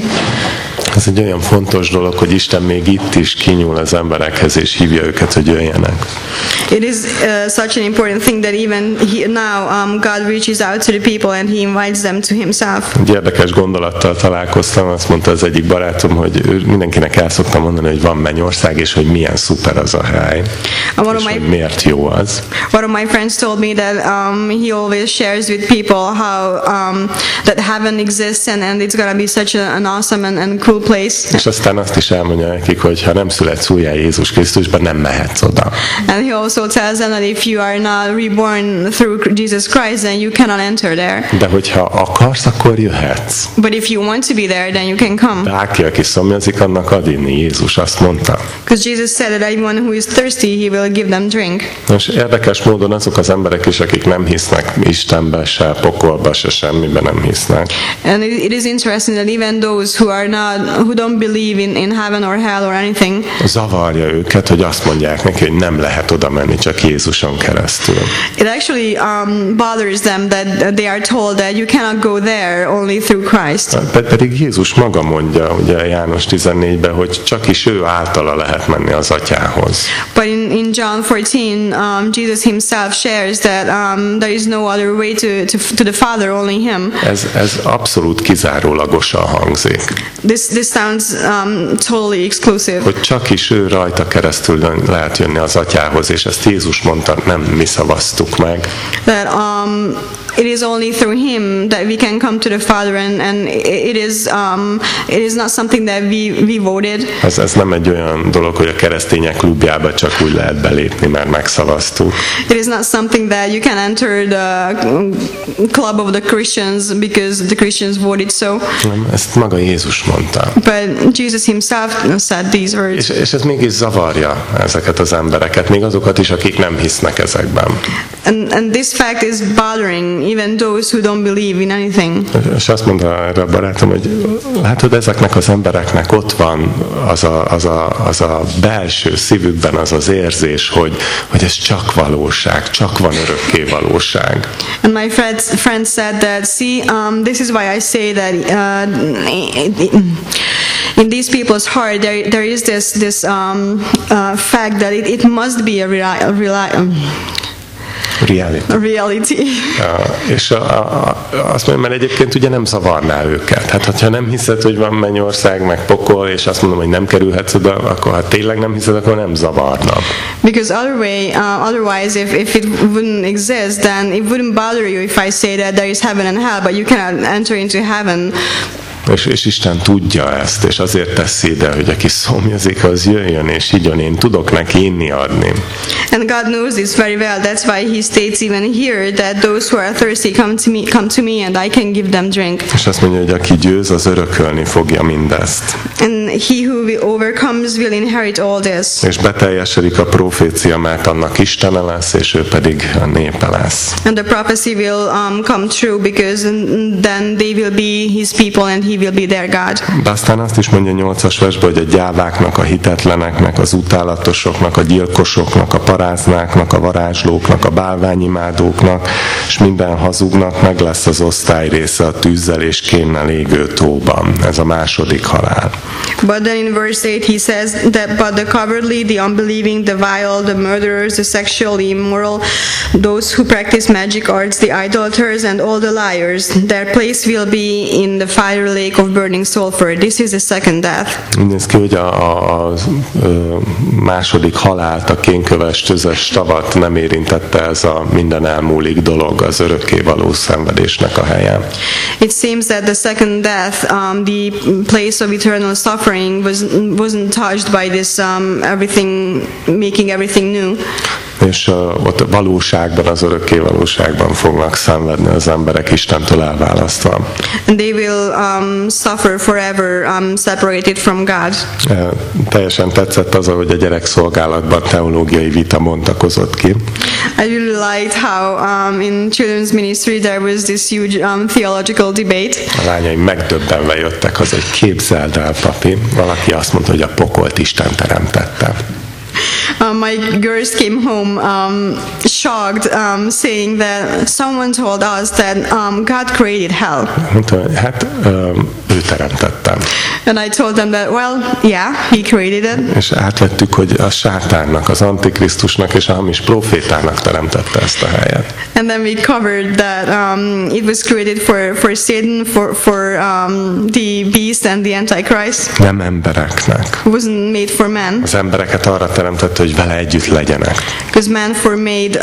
Ez egy olyan fontos dolog, hogy Isten még itt is kinyúl az emberekhez, és hívja őket, hogy jöjjenek. It is such an important thing that even now God reaches out to the people and He invites them to Himself. Egy érdekes gondolattal találkoztam, azt mondta az egyik barátom, hogy mindenkinek el szoktam mondani, hogy van mennyország, és hogy milyen szuper az a hely, és hogy miért jó az. One of my friends told me that he always shares with people how that heaven exists and it's gonna be such an awesome and cool place. És aztán azt is elmondja nekik, hogy ha nem születsz újjá Jézus Krisztusban, nem mehetsz oda. And he also tells them that if you are not reborn through Jesus Christ, then you cannot enter there. De hogyha akarsz, akkor jöhetsz. But if you want to be there, then you can come. De aki szomjazik, annak ad inni, Jézus azt mondta. Because Jesus said that anyone who is thirsty, He will give them drink. És érdekes módon azok az emberek is, akik nem hisznek Istenbe, se pokolba, se semmiben nem hisznek. And it is interesting that even those who are not who don't believe in heaven or hell or anything. Zavarja őket, hogy azt mondják neki, hogy nem lehet oda menni csak Jézuson keresztül. It actually bothers them that they are told that you cannot go there only through Christ. Pedig Jézus maga mondja, ugye János 14-ben, hogy csak is ő általa lehet menni az Atyához. But in John 14, Jesus himself shares that there is no other way to the Father, only him. Ez abszolút kizárólagosan hangzik. This sounds totally exclusive. Hogy csak is ő rajta keresztül lehet jönni az Atyához, és ezt Jézus mondta, nem mi szavaztuk meg. That it is only through him that we can come to the Father, and it is not something that we voted. Ez nem egy olyan dolog, hogy a keresztények klubjába csak úgy lehet belépni, mert megszavaztuk. It is not something that you can enter the club of the Christians because the Christians voted so. Nem, ezt maga Jézus mondta. But Jesus himself said these words. És ez mégis zavarja ezeket az embereket, még azokat is, akik nem hisznek ezekben. And this fact is bothering even those who don't believe in anything. És azt mondta erre a barátom, hogy látod, ezeknek az embereknek ott van az a belső szívükben az az érzés, hogy ez csak valóság, csak van örökké valóság. And my friend said that, see, this is why I say that in these people's heart there is this fact that it must be a reality. És azt mondom, mert egyébként ugye nem zavarná őket. Hát ha nem hiszed, hogy van mennyország, meg pokol, és azt mondom, hogy nem kerülhetsz oda, akkor ha tényleg nem hiszed, akkor nem zavarna. Because otherwise, if it wouldn't exist, then it wouldn't bother you if I say that there is heaven and hell, but you cannot enter into heaven. És Isten tudja ezt, és azért teszi ide, hogy aki szomjazik, az jöjjön, és igyon, én tudok neki inni adni. And God knows this very well. That's why He states even here that those who are thirsty come to me, and I can give them drink. És azt mondja, hogy aki győz, az örökölni fogja mindezt. And he who overcomes will inherit all this. És beteljesedik a profécia, mert annak Istene lesz, és ő pedig a népe lesz. And the prophecy will come true, because then they will be His people, and He will be their God. De aztán azt is mondja 8-as versben, hogy a gyáváknak, a hitetleneknek, az utálatosoknak, a gyilkosoknak, a paráznáknak, a varázslóknak, a bálványimádóknak, és minden hazugnak meg lesz az osztály része a tűzzel és kénnel égő tóban. Ez a második halál. But then in verse 8 he says that but the cowardly, the unbelieving, the vile, the murderers, the sexually immoral, those who practice magic arts, the idolaters, and all the liars, their place will be in the fiery lake of burning sulfur. This is the second death. Úgy néz ki, hogy a második halált, a kénköves tüzes tavat nem érintette ez a minden elmúlik dolog, az örökkévaló szenvedésnek a helye. It seems that the second death, the place of eternal suffering, wasn't touched by this making everything new. És ott valóságban, az örökké valóságban fognak szenvedni az emberek Istentől elválasztva. And they will suffer forever, separated from God. Teljesen tetszett az, ahogy a gyerekszolgálatban teológiai vita bontakozott ki. I really liked how in children's ministry there was this huge theological debate. A lányaim megdöbbenve jöttek, az egy képzeld el, papi. Valaki azt mondta, hogy a pokolt Isten teremtette. My girls came home shocked, saying that someone told us that God created hell. Hát ő teremtette. And I told them that, well, yeah, He created it. És átvettük, hogy a sátánnak, az antikrisztusnak és a hamis profétának teremtette ezt a helyet. And then we covered that it was created for Satan, for the beast and the Antichrist. Nem embereknek. It wasn't made for man. Az embereket arra teremtette, hogy vele együtt legyenek. Because man were made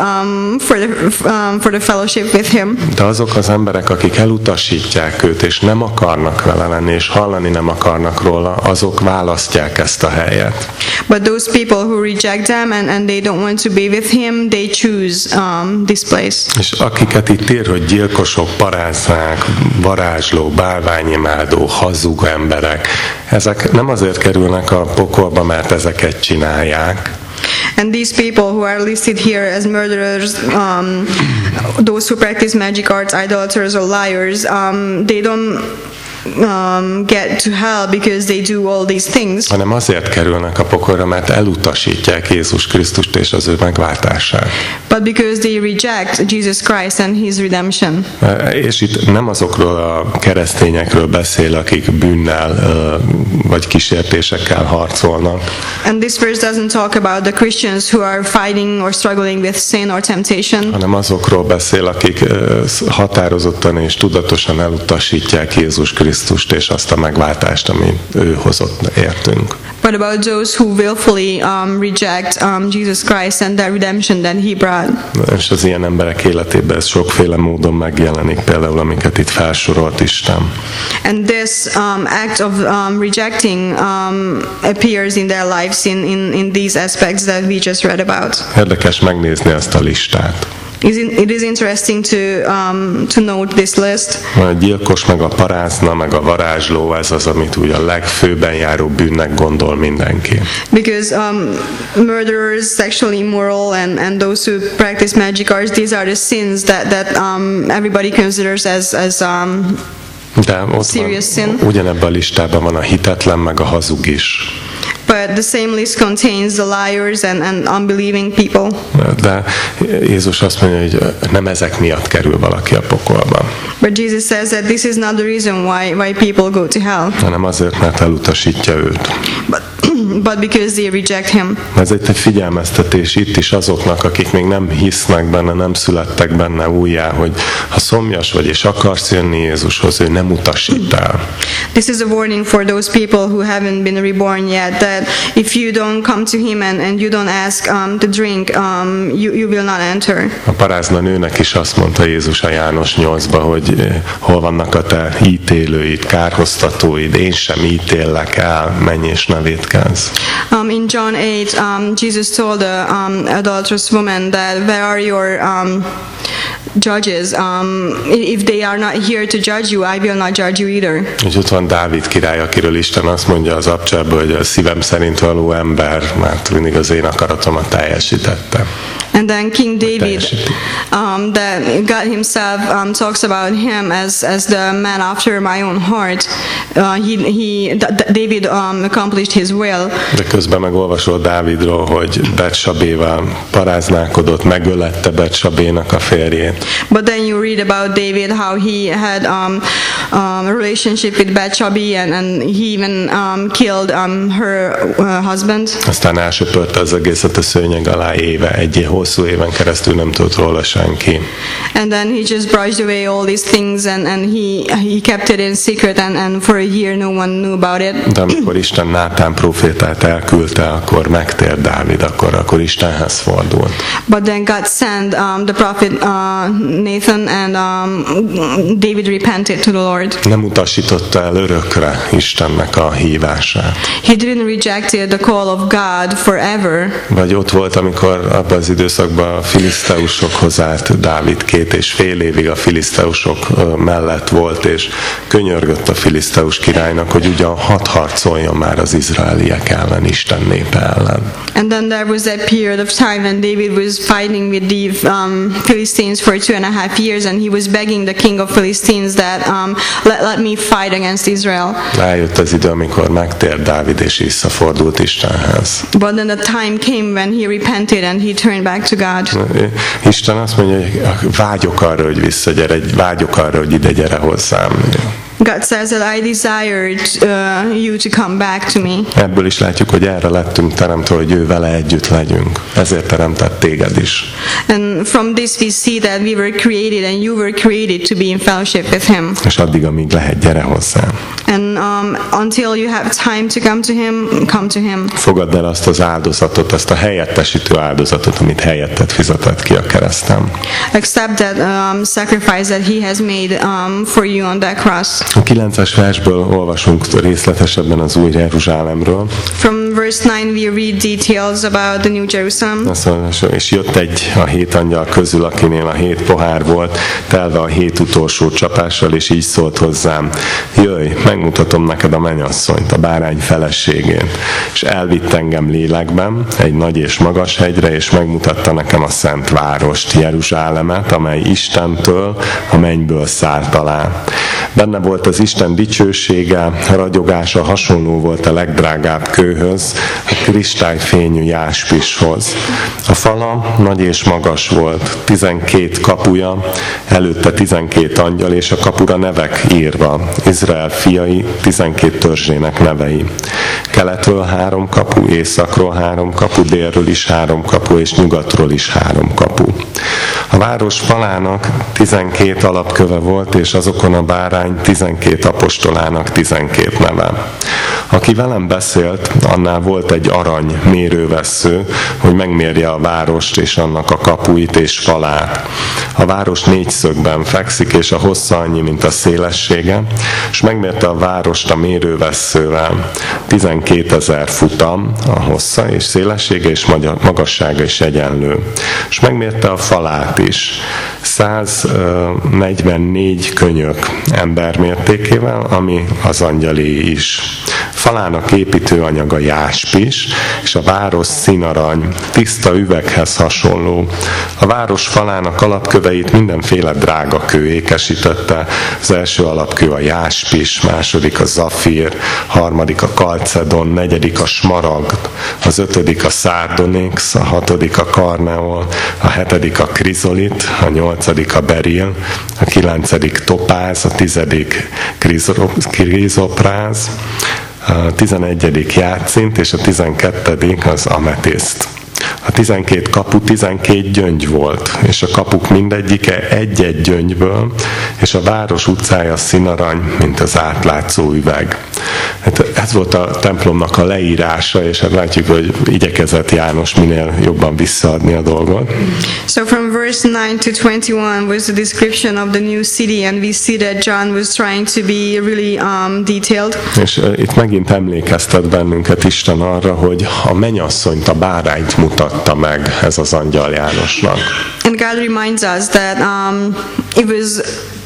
for the fellowship with Him. De azok az emberek, akik elutasítják őt, és nem akarnak vele lenni, és hallani nem akarnak róla, azok választják ezt a helyet. But those people who reject them and they don't want to be with Him, they choose this place. És akiket itt ír, hogy gyilkosok, paráznák, varázsló, bálványimádó, hazug emberek, ezek nem azért kerülnek a pokolba, mert ezeket csinálják. And these people who are listed here as murderers, those who practice magic arts, idolaters or liars, they don't get to hell because they do all these things. Hanem azért kerülnek a pokolra, mert elutasítják Jézus Krisztust és az ő megváltását. But because they reject Jesus Christ and His redemption. És itt nem azokról a keresztényekről beszél, akik bűnnel vagy kísértésekkel harcolnak. And this verse doesn't talk about the Christians who are fighting or struggling with sin or temptation. Hanem azokról beszél, akik határozottan és tudatosan elutasítják Jézus Krisztust és azt a megváltást, amit ő hozott értünk. But about those who willfully reject Jesus Christ and the redemption that He brought. És az ilyen emberek életében ez sokféle módon megjelenik, például amiket itt felsorolt Isten. And this act of rejecting appears in their lives in these aspects that we just read about. Érdekes megnézni ezt a listát. It is interesting to note this list. A gyilkos, meg a parázna, meg a varázsló, ez az, amit úgy a legfőbben járó bűnnek gondol mindenki. Because murderers, sexually immoral, and those who practice magic arts, these are the sins that everybody considers as de ott serious van, sin. ugyanebben a listában van a hitetlen, meg a hazug is. But the same list contains the liars and unbelieving people. De Jézus azt mondja, hogy nem ezek miatt kerül valaki a pokolba. But Jesus says that this is not the reason why people go to hell. Hanem azért, mert elutasítja őt. But because they reject Him. Ez egy figyelmeztetés itt is azoknak, akik még nem hisznek benne, nem születtek benne újjá, hogy ha szomjas vagy és akarsz jönni Jézushoz, ő nem utasít el. This is a warning for those people who haven't been reborn yet, that if you don't come to Him and you don't ask to drink, you will not enter. A parázna nőnek is azt mondta Jézus a János 8-ba, hogy hol vannak a te ítélőid, kárhoztatóid, én sem ítélek el, menj és ne vétkezz. In John 8, Jesus told the adulterous woman that where are your judges? If they are not here to judge you, I will not judge you either. És ott van Dávid király, akiről Isten azt mondja az abcsában, hogy a szívem szerint való ember, mert mindig az én akaratomat teljesítette. And then King David, that God Himself talks about him as the man after my own heart. David accomplished his will. De közben megolvasol Dávidról, hogy Betsabéval paráználkodott, megölette Betsabénak a férjét. But then you read about David, how he had a relationship with Bathsheba, and he even killed her husband. Aztán elsöpörte az egészet a szőnyeg alá egy hosszú éven keresztül nem tudott róla senki. And then he just brushed away all these things, and he kept it in secret, and for a year no one knew about it. De amikor Isten Nátán prófétát elküldte, akkor megtért Dávid, akkor Istenhez fordult. But then God sent the prophet Nathan, and David repented to the Lord. Nem utasította el örökre Istennek a hívását. He didn't reject the call of God forever. Vagy ott volt, amikor abban az időszakban a filiszteusokhoz állt Dávid 2,5 évig a filiszteusok mellett volt, és könyörgött a filiszteus királynak, hogy ugyan hadd harcoljon már az izraeliek ellen, Isten népe ellen. And then there was that period of time when David was fighting with the Philistines for 2.5 years, and he was begging the king of Philistines that let me fight against Israel. Eljött az idő, amikor megtért Dávid és visszafordult Istenhez. But then the time came when he repented and he turned back to God. Isten azt mondja, hogy vágyok arra, hogy visszagyere, vágyok arra, hogy ide gyere hozzám. God says that I desired you to come back to me. Ebből is látjuk, hogy erre lettünk teremtve, hogy ő vele együtt legyünk. Ezért teremtett téged is. And from this we see that we were created and you were created to be in fellowship with Him. És addig, amíg lehet, gyere hozzá. And until you have time to come to Him, come to Him. Fogadd el azt az áldozatot, azt a helyettesítő áldozatot, amit helyetted fizetett ki a kereszten. Accept that sacrifice that He has made for you on that cross. A 9-es versből olvasunk részletesebben az új Jeruzsálemről. From verse 9 we read details about the New Jerusalem. És jött egy a 7 angyal közül, akinél a 7 pohár volt, telve a 7 utolsó csapással, és így szólt hozzám: jöjj, megmutatom neked a mennyasszonyt, a bárány feleségét. És elvitt engem lélekben egy nagy és magas hegyre, és megmutatta nekem a szent várost, Jeruzsálemet, amely Istentől, a mennyből szállt alá. Benne volt az Isten dicsősége, ragyogása hasonló volt a legdrágább kőhöz, a kristályfényű jáspishoz. A fala nagy és magas volt, 12 kapuja, előtte 12 angyal, és a kapura nevek írva, Izrael fiai 12 törzsének nevei. Keletről 3 kapu, északról 3 kapu, délről is 3 kapu, és nyugatról is 3 kapu. A város falának 12 alapköve volt, és azokon a bárány 12 apostolának 12 neve. Aki velem beszélt, annál volt egy arany mérővessző, hogy megmérje a várost és annak a kapuit és falát. A város 4 szögben fekszik, és a hossza annyi, mint a szélessége, és megmérte a várost a mérővesszővel. 12 000 futam a hossza, és szélessége és magassága is egyenlő. És megmérte a falát is. 144 könyök embermértékével, ami az angyalé is. Falának építőanyaga jáspis, és a város színarany, tiszta üveghez hasonló. A város falának alapköveit mindenféle drága kő ékesítette. Az első alapkő a jáspis, második a zafír, harmadik a kalcedon, negyedik a smaragd, az 5. a szárdonix, a 6. a karneol, a 7. a krizolit, a 8. a beril, a 9. topáz, a 10. krizopráz, a 11. játszint, és a 12. az ametiszt. A 12 kapu 12 gyöngy volt, és a kapuk mindegyike egy-egy gyöngyből, és a város utcája színarany, mint az átlátszó üveg. Hát ez volt a templomnak a leírása, és hát látjuk, hogy igyekezett János minél jobban visszaadni a dolgot. So from verse 9 to 21 was the description of the new city, and we see that John was trying to be really detailed. És itt megint emlékeztet bennünket Isten arra, hogy a mennyasszonyt, a bárányt mutatta meg ez az angyal Jánosnak. And God reminds us that it was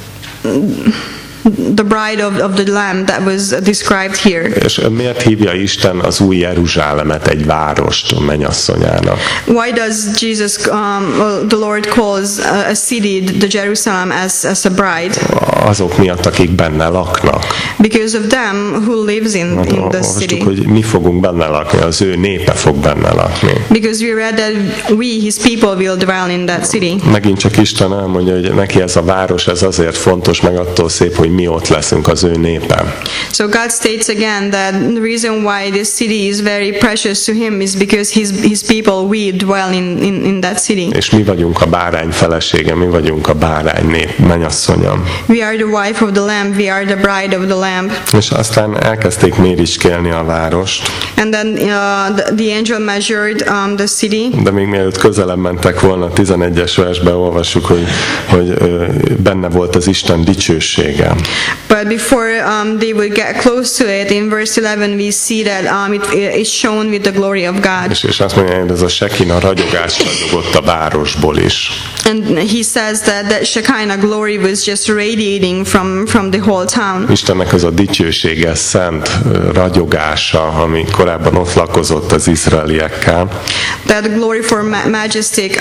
the bride of the Lamb that was described here. És miért hívja Isten az új Jeruzsálemet egy várost a mennyasszonyának? Why does Jesus, the Lord calls a city, the Jerusalem, as a bride? Azok miatt, akik benne laknak. Because of them who lives in the city. Hogy mi fogunk benne lakni, az ő népe fog benne lakni. Because we read that we, his people, will dwell in that city. Megint csak Isten elmondja, hogy neki ez a város, ez azért fontos, meg attól szép, hogy mi ott leszünk, az ő népe. So God states again that the reason why this city is very precious to him is because his people, we dwell in that city. És mi vagyunk a bárány felesége, mi vagyunk a bárány nép, mennyasszonya. We are the wife of the Lamb, we are the bride of the Lamb. És aztán elkezdték méricskélni a várost. And then the angel measured the city. De még mielőtt közelebb mentek volna, a 11-es versben olvassuk, hogy benne volt az Isten dicsősége. But before they would get close to it, in verse 11 we see that it is shown with the glory of God. És azt mondja, hogy ez a Sekina ragyogás ragyogott a városból is. And he says that Shekinah glory was just radiating from the whole town. Istennek az a dicsősége, szent ragyogása, ami korábban ott lakozott az izraeliekkel. That glory for majestic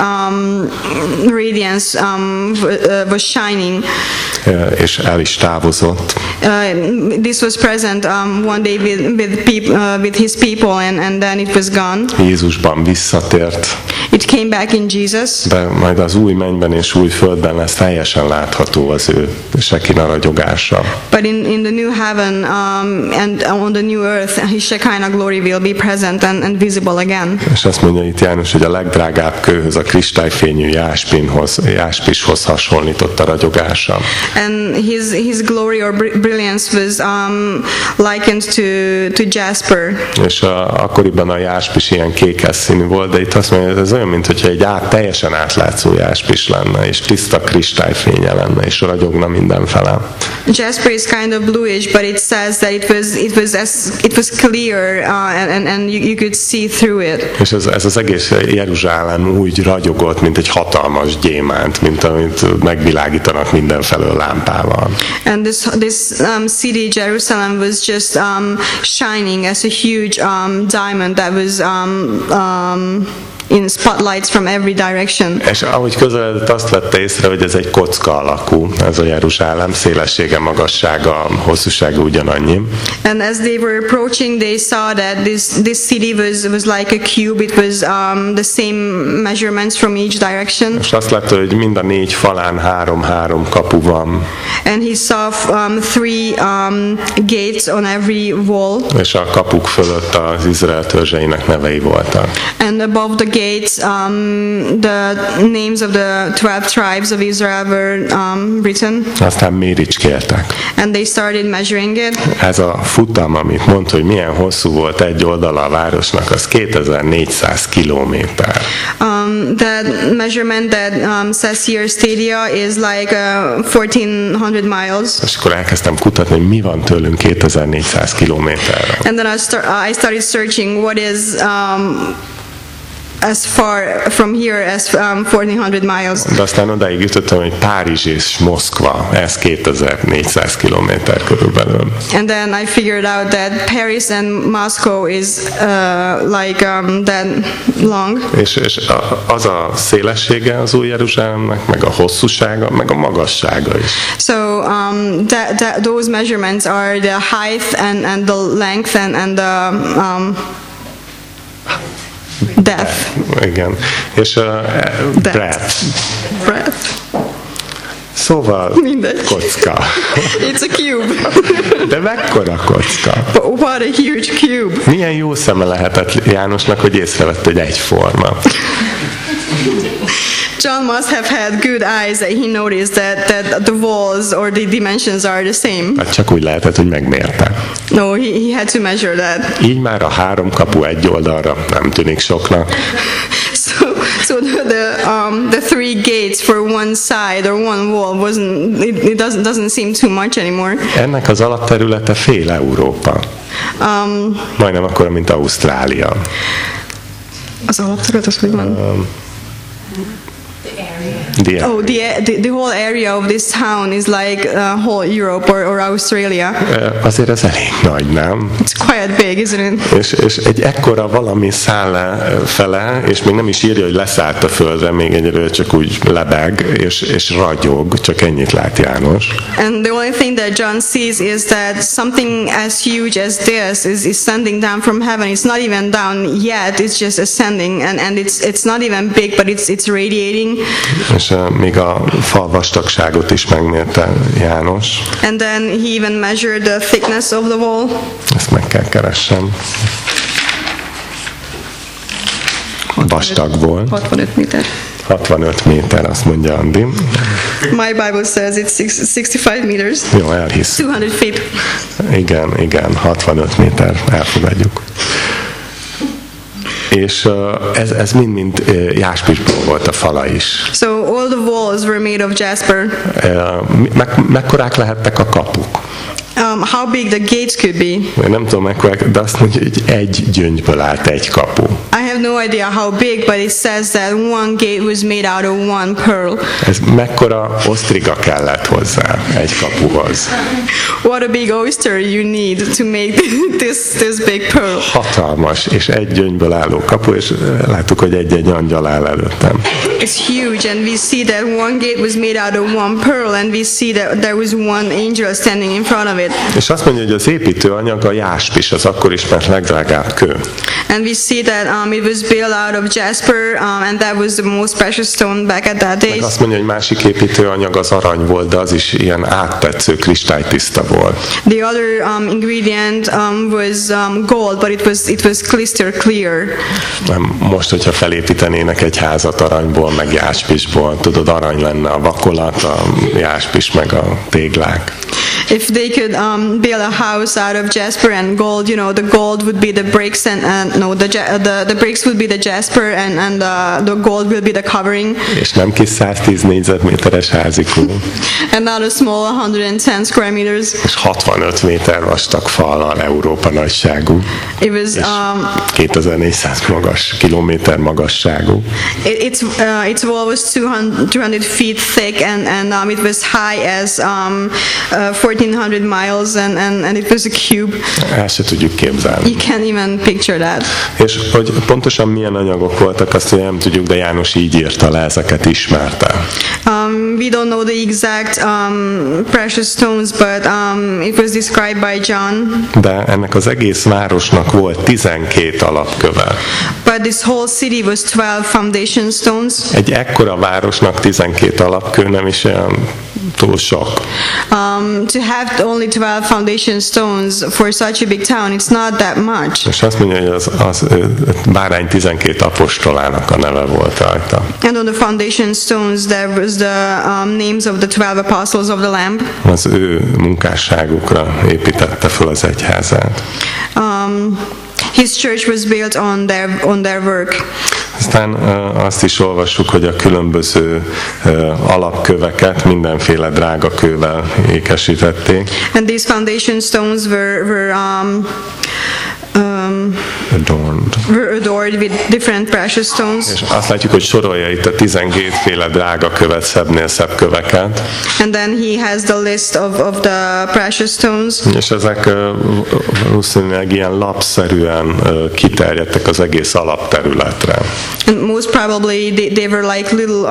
radiance was shining. És el is távozott. This was present one day with his people, and then it was gone. Jézusban visszatért. It came back in Jesus. De majd az új mennyben és új földben lesz teljesen látható az ő Sekina ragyogása. But in the new heaven and on the new earth, his Shekinah glory will be present and visible again. És azt mondja itt János, hogy a legdrágább kőhöz, a kristályfényű jáspishoz hasonlított a ragyogása. And his glory or brilliance was likened to jasper. És akkoriban a jáspis ilyen kékes színű volt, de itt azt mondja, hogy ez olyan, mint hogyha egy teljesen átlátszó jáspis lenne, és tiszta kristályfénye lenne, és ragyogna mindenfele. Jasper is kind of bluish, but it says that it was clear and you could see through it. És ez az egész Jeruzsálem úgy ragyogott, mint egy hatalmas gyémánt, mint amit megvilágítanak mindenfelől lámpával. And this city Jerusalem was just shining as a huge diamond that was in spotlights from every direction. És ahogy közeledett, azt vette észre, hogy ez egy kocka alakú, ez a Jeruzsálem, szélessége, magassága, hosszúsága ugyanannyi. And as they were approaching, they saw that this city was like a cube. It was the same measurements from each direction. És azt látta, hogy mind a 4 falán 3 kapu van. And he saw 3 gates on every wall. És a kapuk fölött az Izrael törzseinek nevei voltak. And above the gates, the names of the 12 tribes of Israel were written. Aztán méricskéltek. And they started measuring it. Ez a futam, amit mondta, hogy milyen hosszú volt egy oldala a városnak, az 2400 kilométer. That measurement that says here stadia is like 1400 miles. És akkor elkezdtem kutatni, hogy mi van tőlünk 2400 kilométerre. And then I started searching what is as far from here as 1400 miles. De aztán odáig jutottam, hogy Párizs és Moszkva, ez 2400 kilométer körülbelül. And then I figured out that Paris and Moscow is like that long. És az a szélessége az új Jeruzsálemnek, meg a hosszúsága, meg a magassága is. So those measurements are the height and the length and the depth. Igen. És breadth. Szóval mindegy. kocka. It's a cube. De mekkora kocka? But what a huge cube. Milyen jó szeme lehetett Jánosnak, hogy észrevett, hogy egyforma. John must have had good eyes that he noticed that the walls or the dimensions are the same. Hát csak úgy lehetett, hogy megmérte. No, he had to measure that. Így már a 3 kapu egy oldalra nem tűnik soknak. So the 3 gates for one side or one wall it doesn't seem too much anymore. Ennek az alapterülete fél Európa. Majdnem akkora, mint Ausztrália. Az alapterület az hogy van? The whole area of this town is like whole Europe or Australia. Azért ez elég nagy, nem? It's quite big, isn't it? És egy ekkora valami száll le fele, és még nem is írja, hogy leszállt a földre, még egyelőre csak úgy lebeg, és ragyog, csak ennyit lát János. And the only thing that John sees is that something as huge as this is sending down from heaven. It's not even down yet, it's just ascending, and it's not even big, but it's radiating. És még a fal vastagságot is megmérte János. And then he even measured the thickness of the wall. Ezt meg kell keressem. Vastag volt. 65 méter. 65 méter, azt mondja Andi. My Bible says it's 65 meters. Jó, elhiszem. 200 feet. Igen, 65 méter, elfogadjuk. És ez mind jáspisból volt a fala is. So all the walls were made of jasper. Mekkorák lehettek a kapuk? How big the gates could be. Én nem tudom mekkorák, de azt mondja, hogy egy gyöngyből állt egy kapu. I have no idea how big, but it says that one gate was made out of one pearl. Ez mekkora osztriga kellett hozzá egy kapuhoz? What a big oyster you need to make this big pearl. Hatalmas, és egy gyöngyből álló kapu, és láttuk, hogy egy angyal áll előttem. It's huge, and we see that one gate was made out of one pearl, and we see that there was one angel standing in front of it. És azt mondja, hogy az építőanyag a jáspis, az akkor ismert legdrágább kő. And we see that it was built out of jasper, and that was the most precious stone back at that day. Meg azt mondja, hogy másik építőanyag az arany volt, de az is ilyen áttetsző, kristálytiszta volt. The other ingredient was gold, but it was crystal clear. Most, hogyha felépítenének egy házat aranyból, meg jáspisból, tudod, arany lenne a vakolat, a jáspis, meg a téglák. If they could build a house out of jasper and gold, the gold would be the bricks, the bricks would be the jasper, and the gold will be the covering. És nem kis 110 négyzetméteres házikú. And not a small 110 square meters. És 65 méter vastag fallal, Európa nagyságú. It was 2400 kilométer magasságú. Its wall was 200 feet thick, and it was high as 1400 miles, and it was a cube. El se tudjuk képzelni. You can't even picture that. És hogy pontosan milyen anyagok voltak, azt ugye nem tudjuk, de János így írta le, ezeket ismerte. We don't know the exact precious stones, but it was described by John. De ennek az egész városnak volt 12 alapköve. But this whole city was 12 foundation stones. Egy ekkora városnak 12 alapkő nem is olyan túl sok. To have only 12 foundation stones for such a big town, it's not that much. És azt mondja, hogy az bárány 12 apostolának a neve volt rajta. And on the foundation stones there was the names of the 12 apostles of the Lamb. Az ő munkásságukra építette fel az egyházát. His church was built on their work. Aztán azt is olvassuk, hogy a különböző alapköveket mindenféle drága kővel ékesítették. And these foundation stones were adorned with different precious stones. És azt látjuk, hogy sorolja itt a 12 féle drága követ, szebbnél szebb köveket. And then he has the list of the precious stones. És ezek valószínűleg ilyen lapszerűen kiterjedtek az egész alapterületre. And most probably they were like little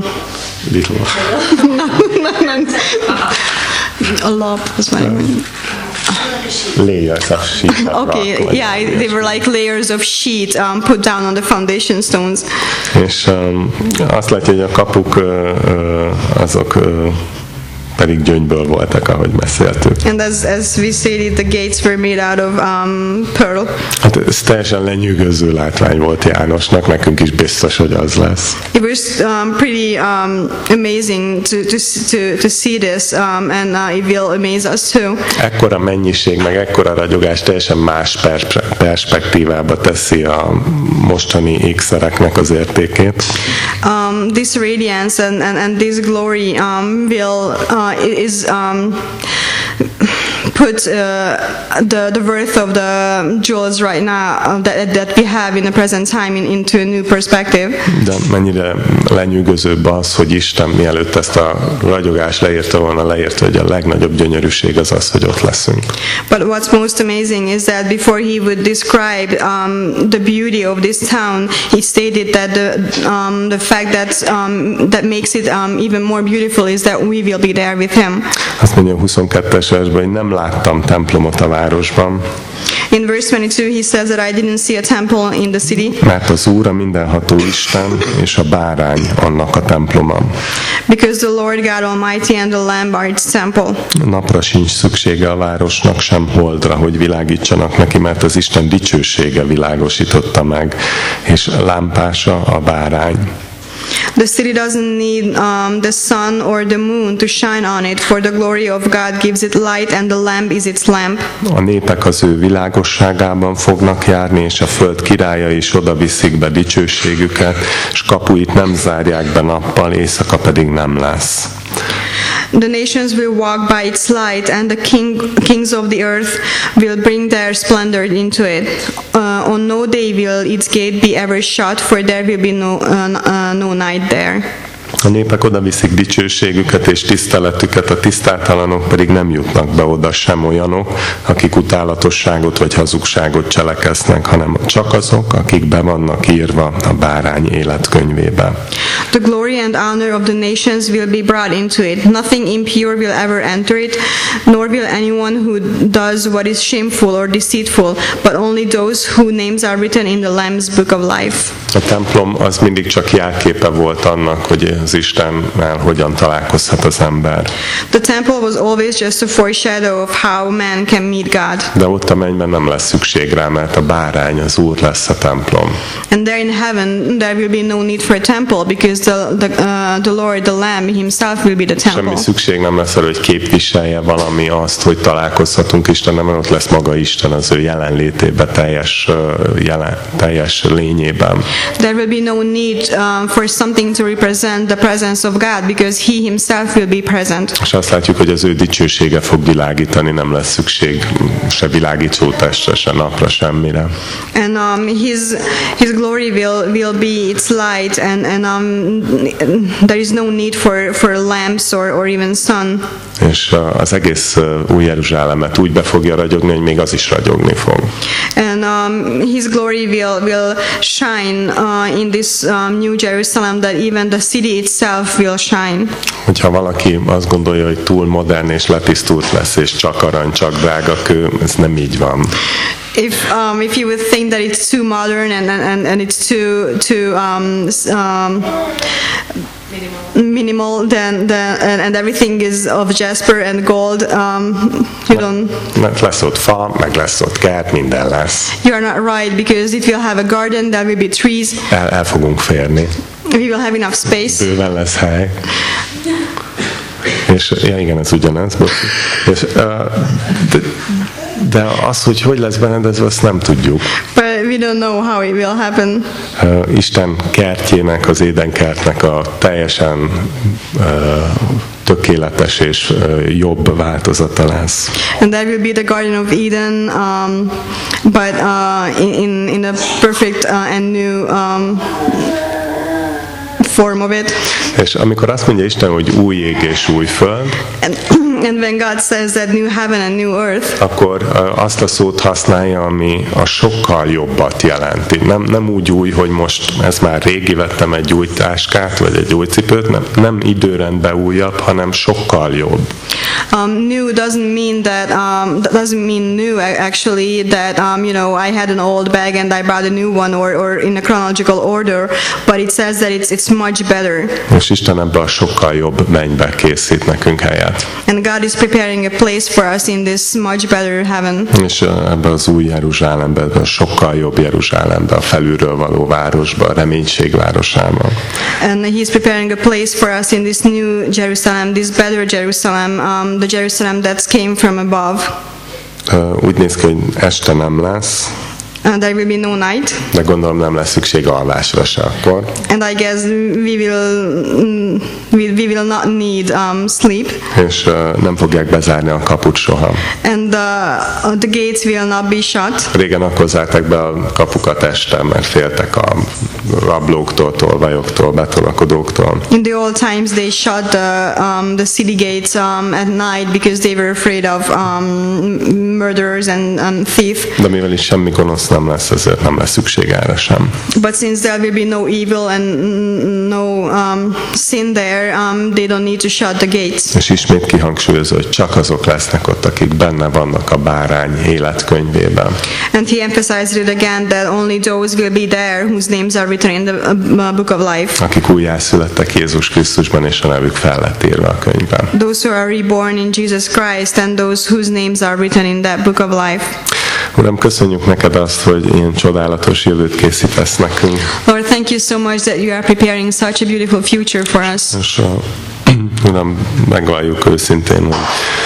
a lap was my layers of sheet. Okay, yeah, they were like layers of sheet put down on the foundation stones. És azt látja, hogy a kapuk azok pedig gyöngyből voltak, ahogy beszéltük. And as we stated, the gates were made out of pearl. Hát ez teljesen lenyűgöző látvány volt Jánosnak, nekünk is biztos, hogy az lesz. It was pretty amazing to see this, and it will amaze us too. Ekkora mennyiség, meg ekkora ragyogás teljesen más perspektívába teszi a mostani ékszereknek az értékét. This radiance and this glory will put the worth of the jewels right now that we have in the present time into a new perspective. De mennyire lenyűgözőbb az, hogy Isten mielőtt ezt a ragyogást leírta volna, leírta, hogy a legnagyobb gyönyörűség az az, hogy ott leszünk. But what's most amazing is that before he would describe the beauty of this town, he stated that the fact that makes it even more beautiful is that we will be there with him. Azt mondja a 22-es versben, hogy nem láttam templomot a városban. In verse 22 he says that I didn't see a temple in the city. Mert az Úr a mindenható Isten és a bárány annak a temploma. Because the Lord God Almighty and the Lamb are its temple. Napra sincs szüksége a városnak, sem holdra, hogy világítsanak neki, mert az Isten dicsősége világosította meg, és lámpása a bárány. The city doesn't need the sun or the moon to shine on it, for the glory of God gives it light, and the lamp is its lamp. A népek az ő világosságában fognak járni, és a föld királya is oda viszik be dicsőségüket, és kapuit nem zárják be nappal, éjszaka pedig nem lesz. The nations will walk by its light, and the kings of the earth will bring their splendor into it. On no day will its gate be ever shut, for there will be no night there. A népek oda viszik dicsőségüket és tiszteletüket, a tisztátalanok pedig nem jutnak be oda, sem olyanok, akik utálatosságot vagy hazugságot cselekeznek, hanem csak azok, akik be vannak írva a bárány életkönyvébe. The glory and honor of the nations will be brought into it. Nothing impure will ever enter it, nor will anyone who does what is shameful or deceitful, but only those whose names are written in the Lamb's book of life. A templom az mindig csak jelképe volt annak, hogy az Istennel hogyan találkozhat az ember. The temple was always just a foreshadow of how man can meet God. De ott a mennyben nem lesz szükség rá, mert a bárány, az Úr lesz a templom. And there in heaven there will be no need for a temple, because the Lord, the Lamb himself will be the temple. Semmi szükség nem lesz arra, hogy képviselje valami azt, hogy találkozhatunk Istennel, mert ott lesz maga Isten az ő jelenlétében, teljes lényében. There will be no need for something to represent the presence of God, because He Himself will be present. És azt látjuk, hogy az ő dicsősége fog világítani, nem lesz szükség se világítótestre, se napra, semmire. And His glory will be its light, and there is no need for lamps or even sun. És az egész új Jeruzsálemet úgy be fogja ragyogni, hogy még az is ragyogni fog. And His glory will shine in this New Jerusalem, that even the city itself will shine. Hogyha valaki azt gondolja, hogy túl modern és letisztult lesz, és csak arany, csak drága kő, ez nem így van. If you would think that it's too modern and it's too minimal, and everything is of jasper and gold, you don't. Lesz ott fa, meg lesz ott kert, minden lesz. You are not right, because if you have a garden, there will be trees. El fogunk férni. We will have enough space. Bőven lesz hely. És igen, ez ugyanez. És, de az, hogy lesz berendezve, azt nem tudjuk. But we don't know how it will happen. Isten kertjének, az Édenkertnek a teljesen tökéletes és jobb változata lesz. And that will be the Garden of Eden, but in a perfect and new form of it. És amikor azt mondja Isten, hogy új ég és új föld, and when God says that new heaven and new earth, akkor azt a szót használja, ami a sokkal jobbat jelenti. Nem úgy új, hogy most ez már régi, vettem egy új táskát, vagy egy új cipőt, nem időrendben újabb, hanem sokkal jobb. New doesn't mean that doesn't mean new actually, that I had an old bag and I brought a new one, or in a chronological order, but it says that it's much better. És Isten ebben a sokkal jobb mennybe készít nekünk helyet. And God is preparing a place for us in this much better heaven. És ebben az új Jeruzsálemben, a sokkal jobb Jeruzsálemben, a felülről való városban, a reménység városában. And He is preparing a place for us in this new Jerusalem, this better Jerusalem, the Jerusalem that came from above. Úgy néz ki, hogy este nem lesz. There will be no night. De gondolom nem lesz szükség alvásra se akkor. And I guess we will not need sleep. És nem fogják bezárni a kaput soha. And the gates will not be shut. Régen akkor zárták be a kapukat este, mert féltek a rablóktól, tolvajoktól, betolakodóktól. In the old times they shut the city gates at night because they were afraid of murderers and thieves. De mivel is semmi gonosz nem lesz, ezért nem lesz szükség erre sem. But since there will be no evil and no sin there, they don't need to shut the gates. És ismét kihangsúlyozza, hogy csak azok lesznek ott, akik benne vannak a bárány életkönyvében. And he emphasized it again that only those will be there whose names are written in the book of life. Akik újjászülettek Jézus Krisztusban, és a nevük fel lett írva a könyvben. Those who are reborn in Jesus Christ and those whose names are written in that book of life. Uram, köszönjük neked azt, hogy ilyen csodálatos jövőt készítesz nekünk. Lord, thank you so much that you are preparing such a beautiful future for us. És Uram, megvalljuk őszintén, hogy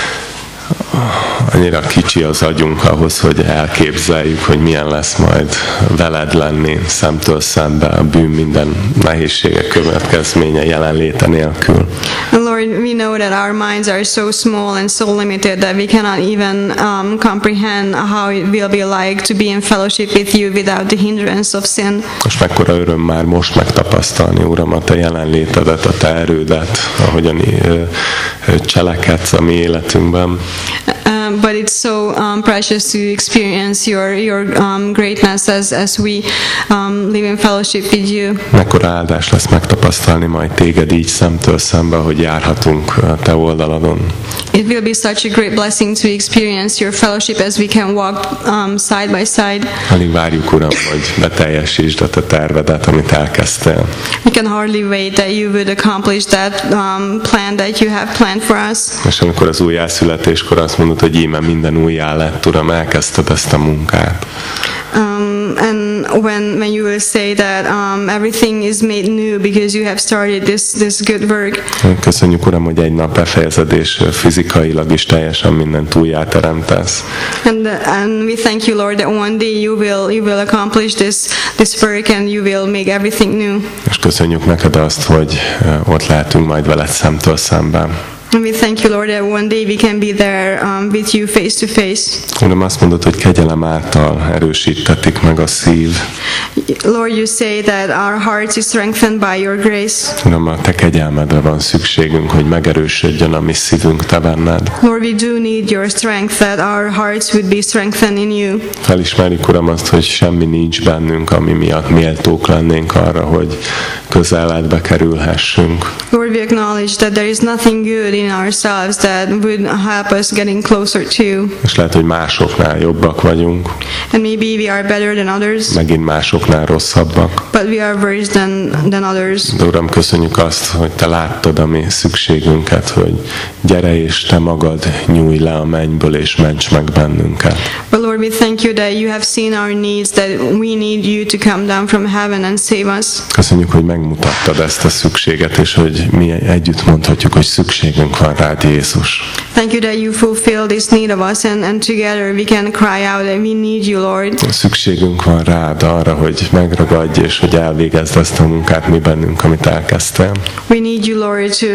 annyira kicsi az agyunk ahhoz, hogy elképzeljük, hogy milyen lesz majd veled lenni szemtől szembe a bűn minden nehézsége következménye jelenléte nélkül. Lord, we know that our minds are so small and so limited that we cannot even comprehend how it will be like to be in fellowship with you without the hindrance of sin. És mekkora öröm már most megtapasztalni, Uram, a te jelenlétedet, a te erődet, ahogyan cselekedsz a mi életünkben. But it's so precious to experience your greatness as we live in fellowship with you. Mekkora áldás lesz megtapasztalni majd téged így szemtől szembe, hogy járhatunk a te oldaladon. It will be such a great blessing to experience your fellowship as we can walk side by side. Alig várjuk, Uram, hogy beteljesítsd a te tervedet, amit elkezdtél. We can hardly wait that you would accomplish that plan that you have planned for us. És amikor az újjászületéskor azt mondod, hogy íme minden újjá lett, Uram, elkezdted ezt a munkát. And when you will say that everything is made new because you have started this good work. Köszönjük, Uram, hogy egy nap befejezed, és fizikailag is teljesen mindent újjáteremtesz. And we thank you, Lord, that one day you will accomplish this work and you will make everything new. És köszönjük neked azt, hogy ott lehetünk majd veled szemtől szemben. And we thank you, Lord, that one day we can be there with you face to face. Uram, azt mondod, hogy kegyelem által erősítetik meg a szív. Lord, you say that our hearts is strengthened by your grace. Uram, a te kegyelmedre van szükségünk, hogy megerősödjön a mi szívünk te benned. Lord, we do need your strength, that our hearts would be strengthened in you. Felismerjük, Uram, azt, hogy semmi nincs bennünk, ami miatt méltók lennénk arra, hogy közeledbe kerülhessünk. Lord, we acknowledge that there is nothing good in ourselves that would help us getting closer to you. És lehet, hogy másoknál jobbak vagyunk. And maybe we are better than others. Megint másoknál rosszabbak. But we are worse than others. De Uram, köszönjük azt, hogy te láttad a mi szükségünket, hogy gyere és te magad nyújj le a mennyből és ments meg bennünket. But Lord, we thank you that you have seen our needs, that we need you to come down from heaven and save us. Köszönjük, hogy megmutattad ezt a szükséget, és hogy mi együtt mondhatjuk, hogy szükségünk van rád, Jézus. Thank you that you fulfill this need of us, and together we can cry out that we need you, Lord. Szükségünk van rád arra, hogy megragadj és hogy elvégezd ezt a munkát mi bennünk, amit elkezdtél. We need you, Lord, to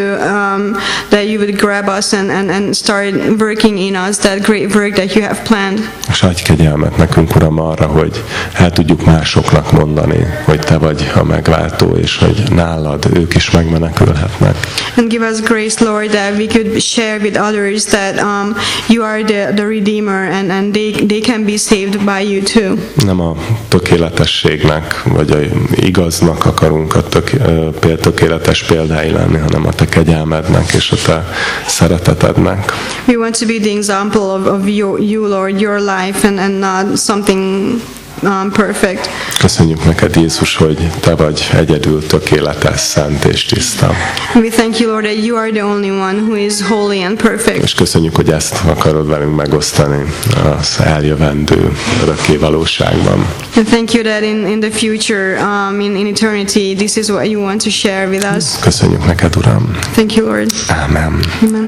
that you would grab us and start working in us that great work that you have planned. És adj kegyelmet nekünk, Uram, arra, hogy el tudjuk másoknak mondani, hogy te vagy a megváltó, és hogy nálad ők is megmenekülhetnek. And give us grace, Lord, that we could share with others that you are the Redeemer, and they can be saved by you too. Nem a tökéletességnek, vagy a igaznak akarunk a tökéletes példái lenni, hanem a te kegyelmednek és a te szeretetednek. We want to be the example of you, Lord, your life, and not something perfect. Köszönjük neked, Jézus, hogy te vagy egyedül tökéletes, szent és tiszta. We thank you, Lord, that you are the only one who is holy and perfect. És köszönjük, hogy ezt akarod velünk megosztani az eljövendő örökké valóságban. And thank you that in the future, in eternity, this is what you want to share with us. Köszönjük neked, Uram. Thank you, Lord. Amen. Amen.